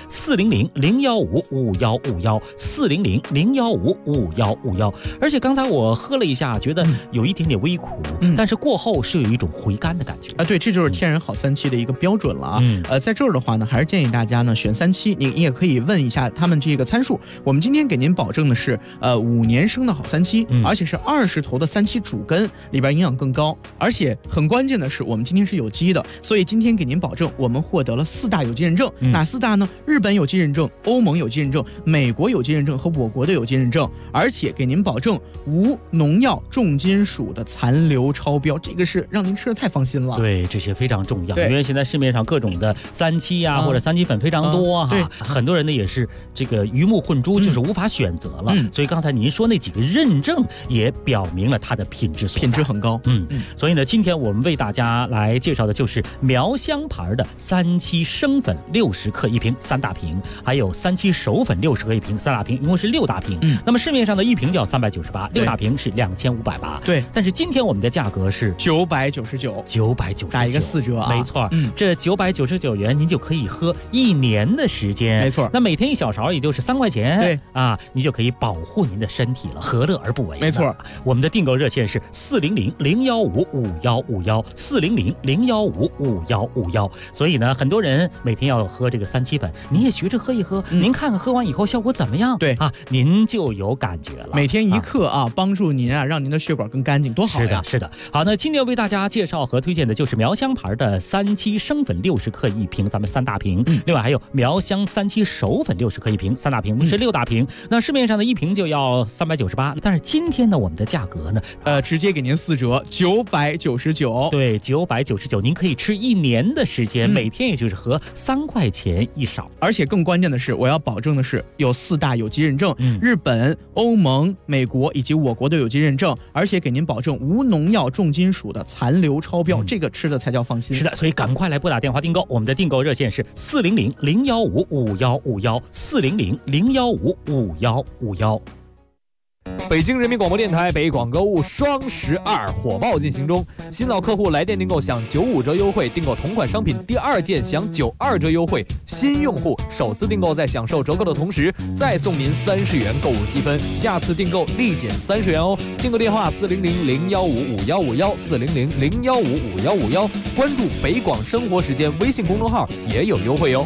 L: 400-015-5151，400-015-5151。而且刚才我喝了一下，觉得有一点点微苦，但是过后是有一种回甘的感觉
N: 啊。对，这就是天然好3期的一个标准了啊。在这儿的话呢，还是建议大家呢选3期，你也可以问一下他们这个参数。我们今天给您保证的是5年生的好3期，而且是20头的3期主根，里边营养更高，而且很关键的是我们今天是有机的，所以今天给您保证我们获得了4大有机认证。哪4大呢？日本有机认证、欧盟有机认证、美国有机认证和我国的有机认证，而且给您保证无农药、重金属的残留超标，这个是让您吃的太放心了。
L: 对，这些非常重要，因为现在市面上各种的3期啊或者3期粉非常多哈，很多人呢也是这个鱼目混珠，就是无法选择了。所以刚才您说那几个认证也表明了它的品质所在，
N: 品质很高。
L: 所以呢，今天我们为大家来介绍的就是苗香牌的3期生粉60克1瓶3大瓶，还有3期熟粉60克1瓶3大瓶，一共是6大瓶。那么市面上的1瓶就要398，6大瓶是2580。
N: 对，
L: 但是今天我们的价格是
N: 999，打一个4折啊。
L: 没错，这999元您就可以喝1年的时间。
N: 没错，
L: 那每天1小勺也就是3块钱。
N: 对
L: 啊，你就可以保护您的身体了，何乐而不为？
N: 没错，
L: 我们的订购热线是400-015-5151，400-015-5151。所以呢，很多人每天要喝这个3期粉，你也学着喝一喝，您看看喝完以后效果怎么样？
N: 对
L: 啊，您就有感觉了。
N: 每天1克啊，帮助您啊，让您的血管更干净，多好呀！
L: 是的。好，那今天为大家介绍和推荐的就是苗香牌的3期生粉60克1瓶，咱们3大瓶。另外还有苗香3期熟粉60克1瓶3大瓶，是6大瓶。那市面上的1瓶就要398，但是今天呢，我们的价格呢，
N: 直接给您4折，999。
L: 对，999，您可以吃1年的时间，每天也就是喝3块钱1勺。
N: 而且更关键的是，我要保证的是有4大有机认证，日本、欧盟、美国以及我国的有机认证，而且给您保证无农药、重金属的残留超标，这个吃的才叫放心。
L: 是的，所以赶快来拨打电话订购，我们的订购热线是400-015-5151，400-015-5151。
J: 北京人民广播电台北广购物双12火爆进行中，新老客户来电订购享95折优惠，订购同款商品第2件享92折优惠，新用户首次订购在享受折扣的同时再送您30元购物积分，下次订购立减30元哦。订购电话400-015-5151，400-015-5151，关注北广生活时间微信公众号也有优惠哦。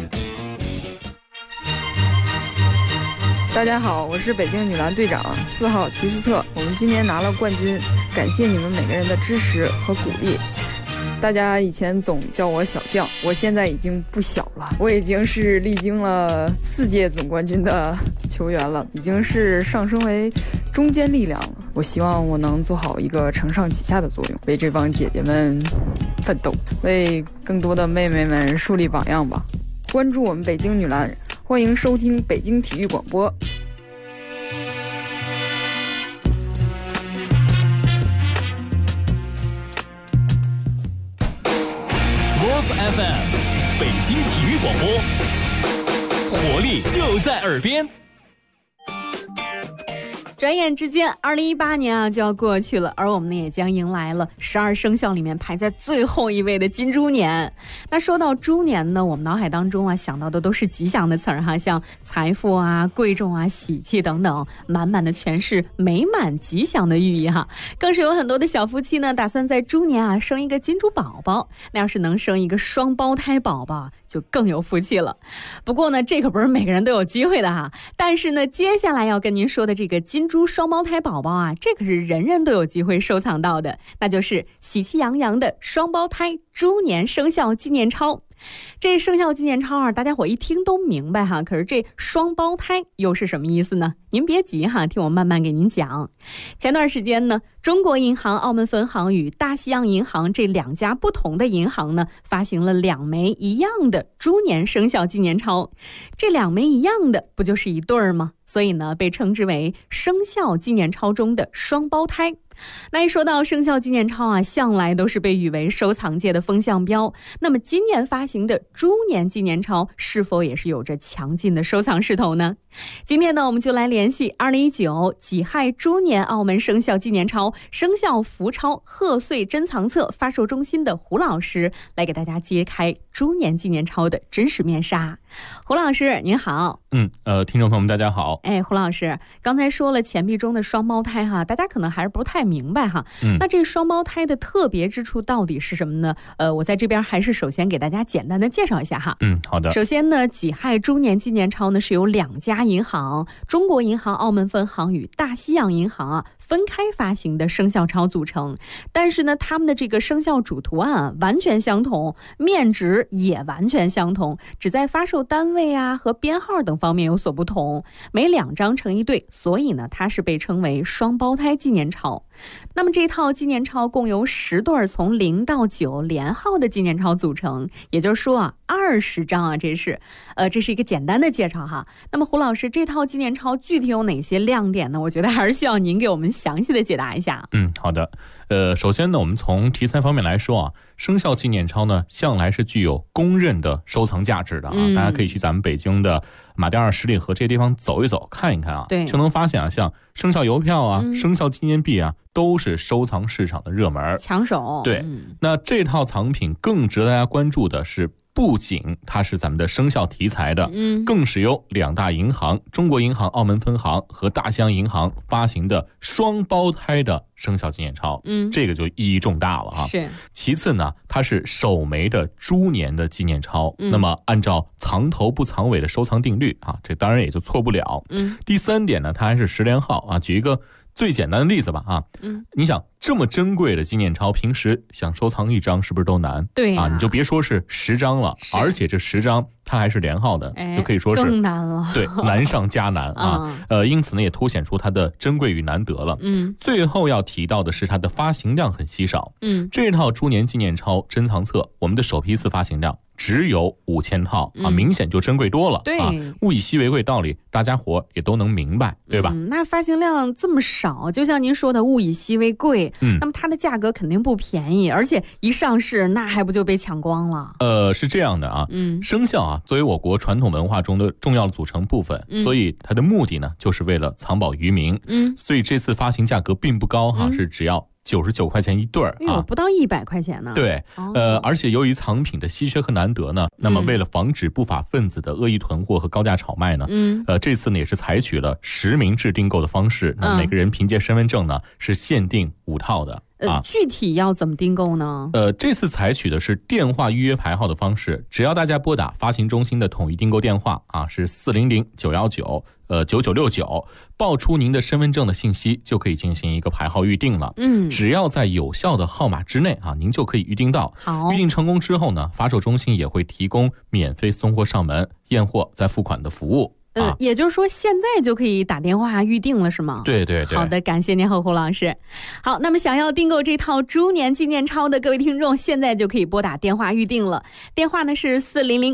O: 大家好，我是北京女篮队长4号齐斯特，我们今年拿了冠军，感谢你们每个人的支持和鼓励。大家以前总叫我小将，我现在已经不小了，我已经是历经了4届总冠军的球员了，已经是上升为中坚力量了。我希望我能做好一个承上启下的作用，为这帮姐姐们奋斗，为更多的妹妹们树立榜样吧。关注我们北京女篮，欢迎收听北京体育广播。
P: Sports FM， 北京体育广播，活力就在耳边。
E: 转眼之间2018年啊就要过去了，而我们呢也将迎来了12生肖里面排在最后一位的金猪年。那说到猪年呢，我们脑海当中啊想到的都是吉祥的词儿哈，像财富啊、贵重啊、喜气等等，满满的全是美满吉祥的寓意哈。更是有很多的小夫妻呢打算在猪年啊生一个金猪宝宝，那要是能生一个双胞胎宝宝就更有福气了。不过呢这可不是每个人都有机会的哈，但是呢接下来要跟您说的这个金猪双胞胎宝宝啊，这可是人人都有机会收藏到的，那就是喜气洋洋的双胞胎猪年生肖纪念钞。这生肖纪念钞啊，大家伙一听都明白哈，可是这双胞胎又是什么意思呢？您别急哈，听我慢慢给您讲。前段时间呢，中国银行澳门分行与大西洋银行这2家不同的银行呢，发行了2枚一样的猪年生肖纪念钞。这2枚一样的不就是一对儿吗？所以呢，被称之为生肖纪念钞中的双胞胎。那一说到生肖纪念钞啊，向来都是被誉为收藏界的风向标。那么今年发行的猪年纪念钞是否也是有着强劲的收藏势头呢？今天呢，我们就来联系2019己亥猪年澳门生肖纪念钞生肖福钞贺岁珍藏册发售中心的胡老师，来给大家揭开猪年纪念钞的真实面纱。胡老师您好。
J: 听众朋友们大家好。
E: 胡老师刚才说了钱币中的双胞胎哈，大家可能还是不太明白哈。那这双胞胎的特别之处到底是什么呢？我在这边还是首先给大家简单的介绍一下哈。
J: 好的。
E: 首先呢，己亥猪年纪念钞呢是由2家银行，中国银行澳门分行与大西洋银行分开发行的生肖钞组成，但是呢，他们的这个生肖主图案完全相同，面值也完全相同，只在发售单位和编号等方面有所不同，每2张成一对，所以呢，它是被称为双胞胎纪念钞。那么这套纪念钞共由10对从0到9连号的纪念钞组成，也就是说20张这是一个简单的介绍哈。那么胡老师，这套纪念钞具体有哪些亮点呢？我觉得还是需要您给我们详细的解答一下。
J: 好的。首先呢，我们从题材方面来说生肖纪念钞呢，向来是具有公认的收藏价值的大家可以去咱们北京的马甸二十里河这些地方走一走，看一看
E: 对，
J: 就能发现像生肖邮票生肖纪念币都是收藏市场的热门
E: 抢手。
J: 对，那这套藏品更值得大家关注的是，不仅它是咱们的生肖题材的，更是由2大银行，中国银行澳门分行和大西洋银行发行的双胞胎的生肖纪念钞，这个就意义重大了
E: 是。
J: 其次呢，它是首枚的猪年的纪念钞，那么按照藏头不藏尾的收藏定律这当然也就错不了。第3点呢，它还是10连号举一个最简单的例子吧你想这么珍贵的纪念钞，平时想收藏1张是不是都难？
E: 对
J: 你就别说是10张了，而且这10张它还是连号的，就可以说是
E: 更难了。
J: 对，难上加难因此呢，也凸显出它的珍贵与难得了。最后要提到的是它的发行量很稀少。这套猪年纪念钞珍藏册，我们的首批次发行量只有5000套明显就珍贵多了。
E: 对，
J: 物以稀为贵道理，大家伙也都能明白，对吧？
E: 那发行量这么少，就像您说的物以稀为贵，那么它的价格肯定不便宜，而且一上市那还不就被抢光了？
J: 是这样的生肖作为我国传统文化中的重要组成部分，所以它的目的呢，就是为了藏宝于民。所以这次发行价格并不高是只要99块钱一对
E: 不到100块钱呢。
J: 对，而且由于藏品的稀缺和难得呢，那么为了防止不法分子的恶意囤货和高价炒卖呢，这次呢也是采取了实名制订购的方式，那每个人凭借身份证呢是限定5套的。
E: 具体要怎么订购呢？
J: 这次采取的是电话预约排号的方式，只要大家拨打发行中心的统一订购电话是400-919-9969，报出您的身份证的信息，就可以进行一个排号预定了。只要在有效的号码之内您就可以预定到。预定成功之后呢，发售中心也会提供免费送货上门、验货再付款的服务。
E: 也就是说现在就可以打电话预定了是吗？
J: 对对对。
E: 好的，感谢您胡老师。好，那么想要订购这套猪年纪念钞的各位听众，现在就可以拨打电话预定了。电话呢是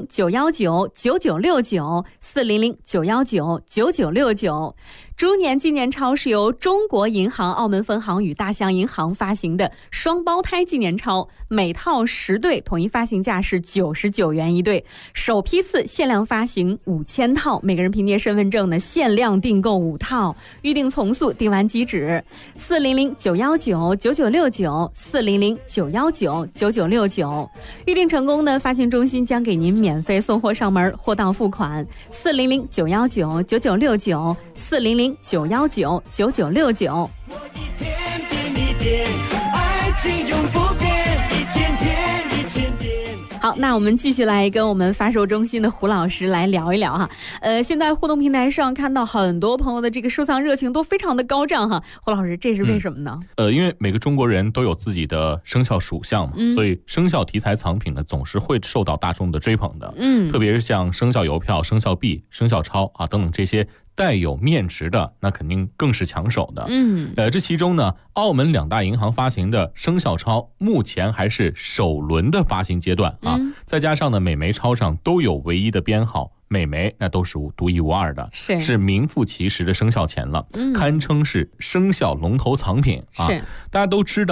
E: 400-919-9969，400-919-9969。猪年纪念钞是由中国银行澳门分行与大西洋银行发行的双胞胎纪念钞，每套10对，统一发行价是99元一对，首批次限量发行5000套，每个人凭借身份证呢限量订购5套，预定从速，订完即止。400-919-9969，400-919-9969，预定成功呢，发行中心将给您免费送货上门，货到付款。400-919-9969，400-919-9969。好，那我们继续来跟我们发售中心的胡老师来聊一聊哈。现在互动平台上看到很多朋友的这个收藏热情都非常的高涨哈。胡老师，这是为什么呢？
J: 因为每个中国人都有自己的生肖属相嘛，所以生肖题材藏品呢总是会受到大众的追捧的。特别是像生肖邮票、生肖币、生肖钞等等这些带有面值的，那肯定更是抢手的。这其中呢，澳门2大银行发行的生肖钞目前还是首轮的发行阶段再加上呢，每枚钞上都有唯一的编号，每枚那都是独一无二的，是名副其实的生肖钱了，堪称是生肖龙头藏品
E: 是。
J: 大家都知道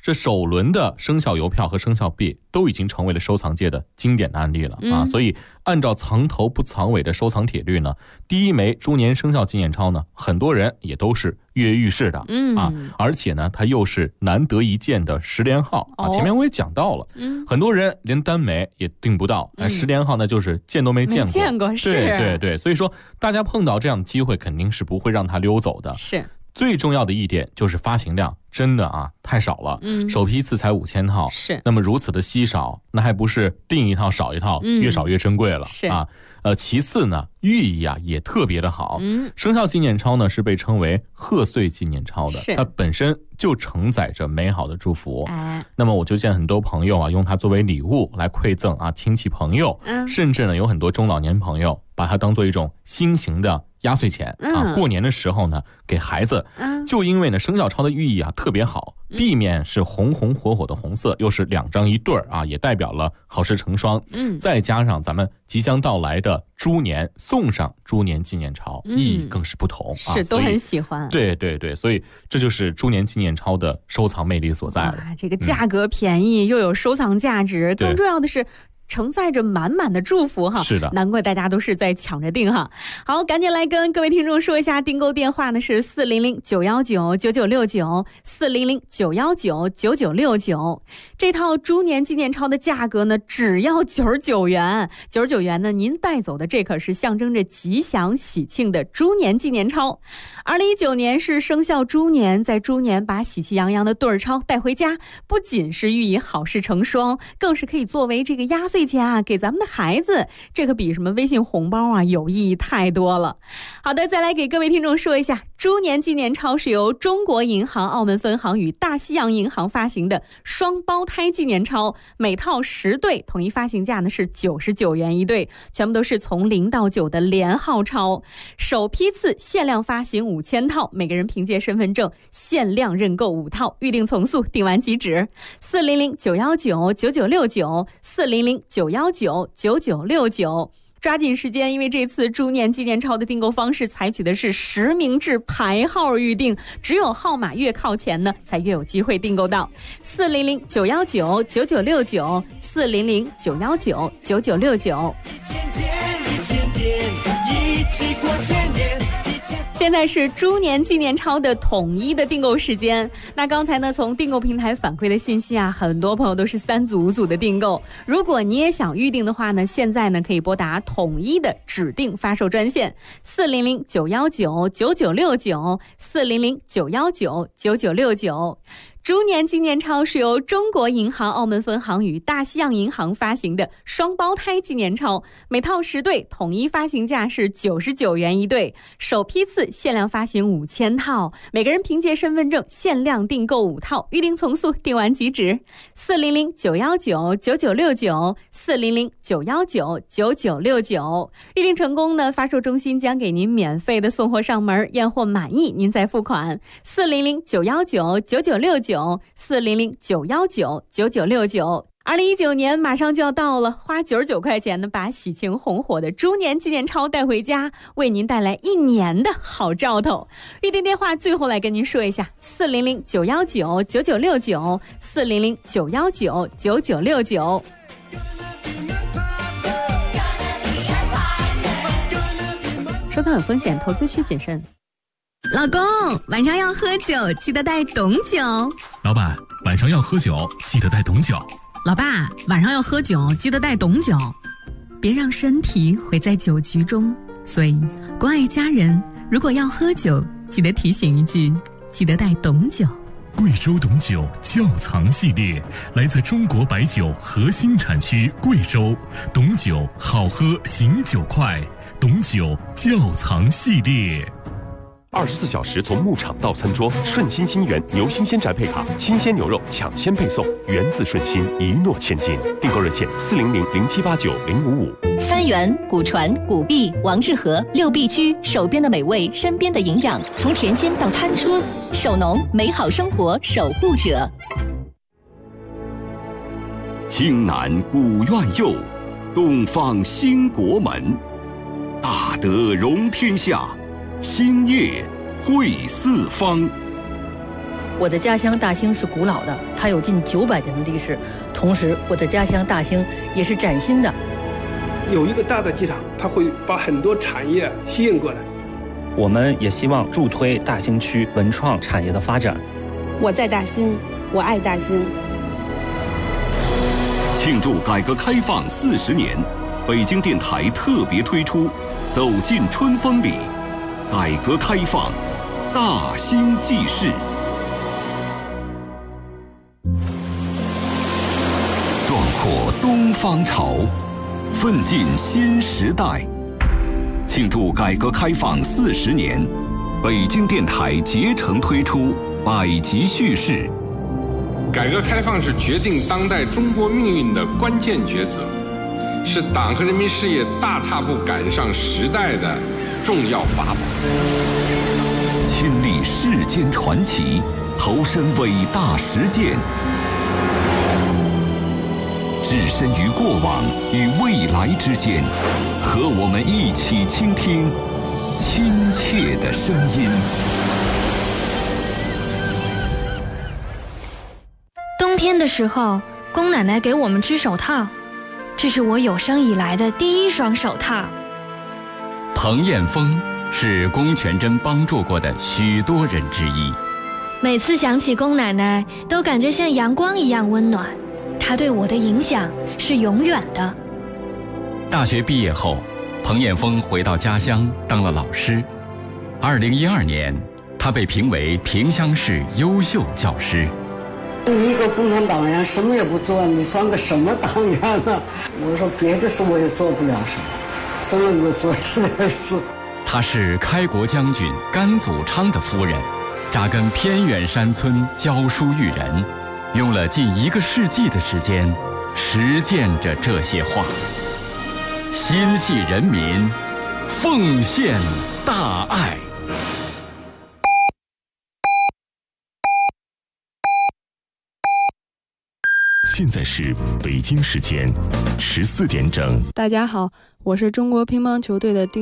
J: 这首轮的生肖邮票和生肖币都已经成为了收藏界的经典的案例了啊！所以按照藏头不藏尾的收藏铁律呢，第一枚猪年生肖纪念钞呢，很多人也都是跃跃欲试的而且呢，它又是难得一见的10连号前面我也讲到了，很多人连单枚也订不到，10连号呢就是见都没见过，
E: 是，
J: 对，所以说大家碰到这样的机会，肯定是不会让它溜走的。
E: 是。
J: 最重要的一点就是发行量真的太少了，首批次才5000套，
E: 是。
J: 那么如此的稀少，那还不是订一套少一套，越少越珍贵了，
E: 是
J: 其次呢，寓意也特别的好，生肖纪念钞呢是被称为贺岁纪念钞的，它本身就承载着美好的祝福，那么我就见很多朋友用它作为礼物来馈赠亲戚朋友，甚至呢有很多中老年朋友把它当做一种新型的压岁钱过年的时候呢给孩子，就因为呢生肖钞的寓意特别好，壁面是红红火火的红色，又是2张一对也代表了好事成双，再加上咱们即将到来的猪年，送上猪年纪念钞，意义更是不同，
E: 是都很喜欢，
J: 对，所以这就是猪年纪念钞的收藏魅力所在了。
E: 这个价格便宜又有收藏价值，更重要的是承载着满满的祝福
J: 是的，
E: 难怪大家都是在抢着订好，赶紧来跟各位听众说一下，订购电话呢是400-919-9969，400-919-9969。这套猪年纪念钞的价格呢只要99元，99元呢您带走的这可是象征着吉祥喜庆的猪年纪念钞。2019年是生肖猪年，在猪年把喜气洋洋的对儿钞带回家，不仅是寓意好事成双，更是可以作为这个压岁钱给咱们的孩子，这可比什么微信红包有意义太多了。好的，再来给各位听众说一下，猪年纪念钞是由中国银行澳门分行与大西洋银行发行的双胞胎纪念钞，每套10对，统一发行价呢是99元一对，全部都是从0到9的连号钞，首批次限量发行5000套，每个人凭借身份证限量认购5套，预定从速，订完即止。400-919-9969，400-919-9969，抓紧时间，因为这次猪年纪念钞的订购方式采取的是实名制排号预定，只有号码越靠前呢，才越有机会订购到。400-919-9969，400-919-9969。现在是猪年纪念钞的统一的订购时间。那刚才呢，从订购平台反馈的信息很多朋友都是3组5组的订购。如果你也想预定的话呢，现在呢可以拨打统一的指定发售专线400-919-9969，400-919-9969。猪年纪念钞是由中国银行澳门分行与大西洋银行发行的双胞胎纪念钞，每套10对，统一发行价是99元一对，首批次限量发行5000套，每个人凭借身份证限量订购5套，预定从速，订完即止。400-919-9969，400-919-9969。预定成功呢，发售中心将给您免费的送货上门，验货满意您再付款。400-919-9969，400-919-9969。2019年马上就要到了，花99块钱呢，把喜庆红火的猪年纪念钞带回家，为您带来1年的好兆头。预订电话最后来跟您说一下：400-919-9969，400-919-9969。收藏有风险，投资需谨慎。老公，晚上要喝酒，记得带董酒。
A: 老板，晚上要喝酒，记得带董酒。
E: 老爸，晚上要喝酒，记得带董酒。别让身体毁在酒局中。所以，关爱家人，如果要喝酒，记得提醒一句，记得带董酒。
A: 贵州董酒窖藏系列，来自中国白酒核心产区贵州，董酒好喝醒酒快，董酒窖藏系列。
C: 24小时从牧场到餐桌，顺心新源牛新鲜宅配卡，新鲜牛肉抢先配送，源自顺心，一诺千金。订购热线400-0789-055。
F: 三元、古传、古币、王致和6必居，手边的美味，身边的营养，从田间到餐桌，手农美好生活守护者。
Q: 青南古院右，东方兴国门，大德容天下，兴业惠四方。
R: 我的家乡大兴是古老的，它有近900年的历史。同时，我的家乡大兴也是崭新的。
S: 有一个大的机场，它会把很多产业吸引过来。
T: 我们也希望助推大兴区文创产业的发展。
U: 我在大兴，我爱大兴。
Q: 庆祝改革开放40年，北京电台特别推出《走进春风里》，改革开放大兴纪事。壮阔东方潮，奋进新时代。庆祝改革开放40年，北京电台竭诚推出100集叙事。
V: 改革开放是决定当代中国命运的关键抉择，是党和人民事业大踏步赶上时代的重要法宝。
Q: 亲历世间传奇，投身伟大实践，置身于过往与未来之间，和我们一起倾听亲切的声音。
W: 冬天的时候，宫奶奶给我们织手套，这是我有生以来的第1双手套。
X: 彭艳峰是龚全珍帮助过的许多人之一。
W: 每次想起龚奶奶，都感觉像阳光一样温暖。她对我的影响是永远的。
X: 大学毕业后，彭艳峰回到家乡当了老师。2012年，他被评为萍乡市优秀教师。
Y: 你一个共产党员什么也不做，你算个什么党员呢？我说别的事我也做不了什么，只能够做这点事。
X: 他是开国将军甘祖昌的夫人，扎根偏远山村教书育人，用了近1个世纪的时间实践着这些话。心系人民，奉献大爱。
A: 现在是北京时间14点整。
Z: 大家好，我是中国乒乓球队的丁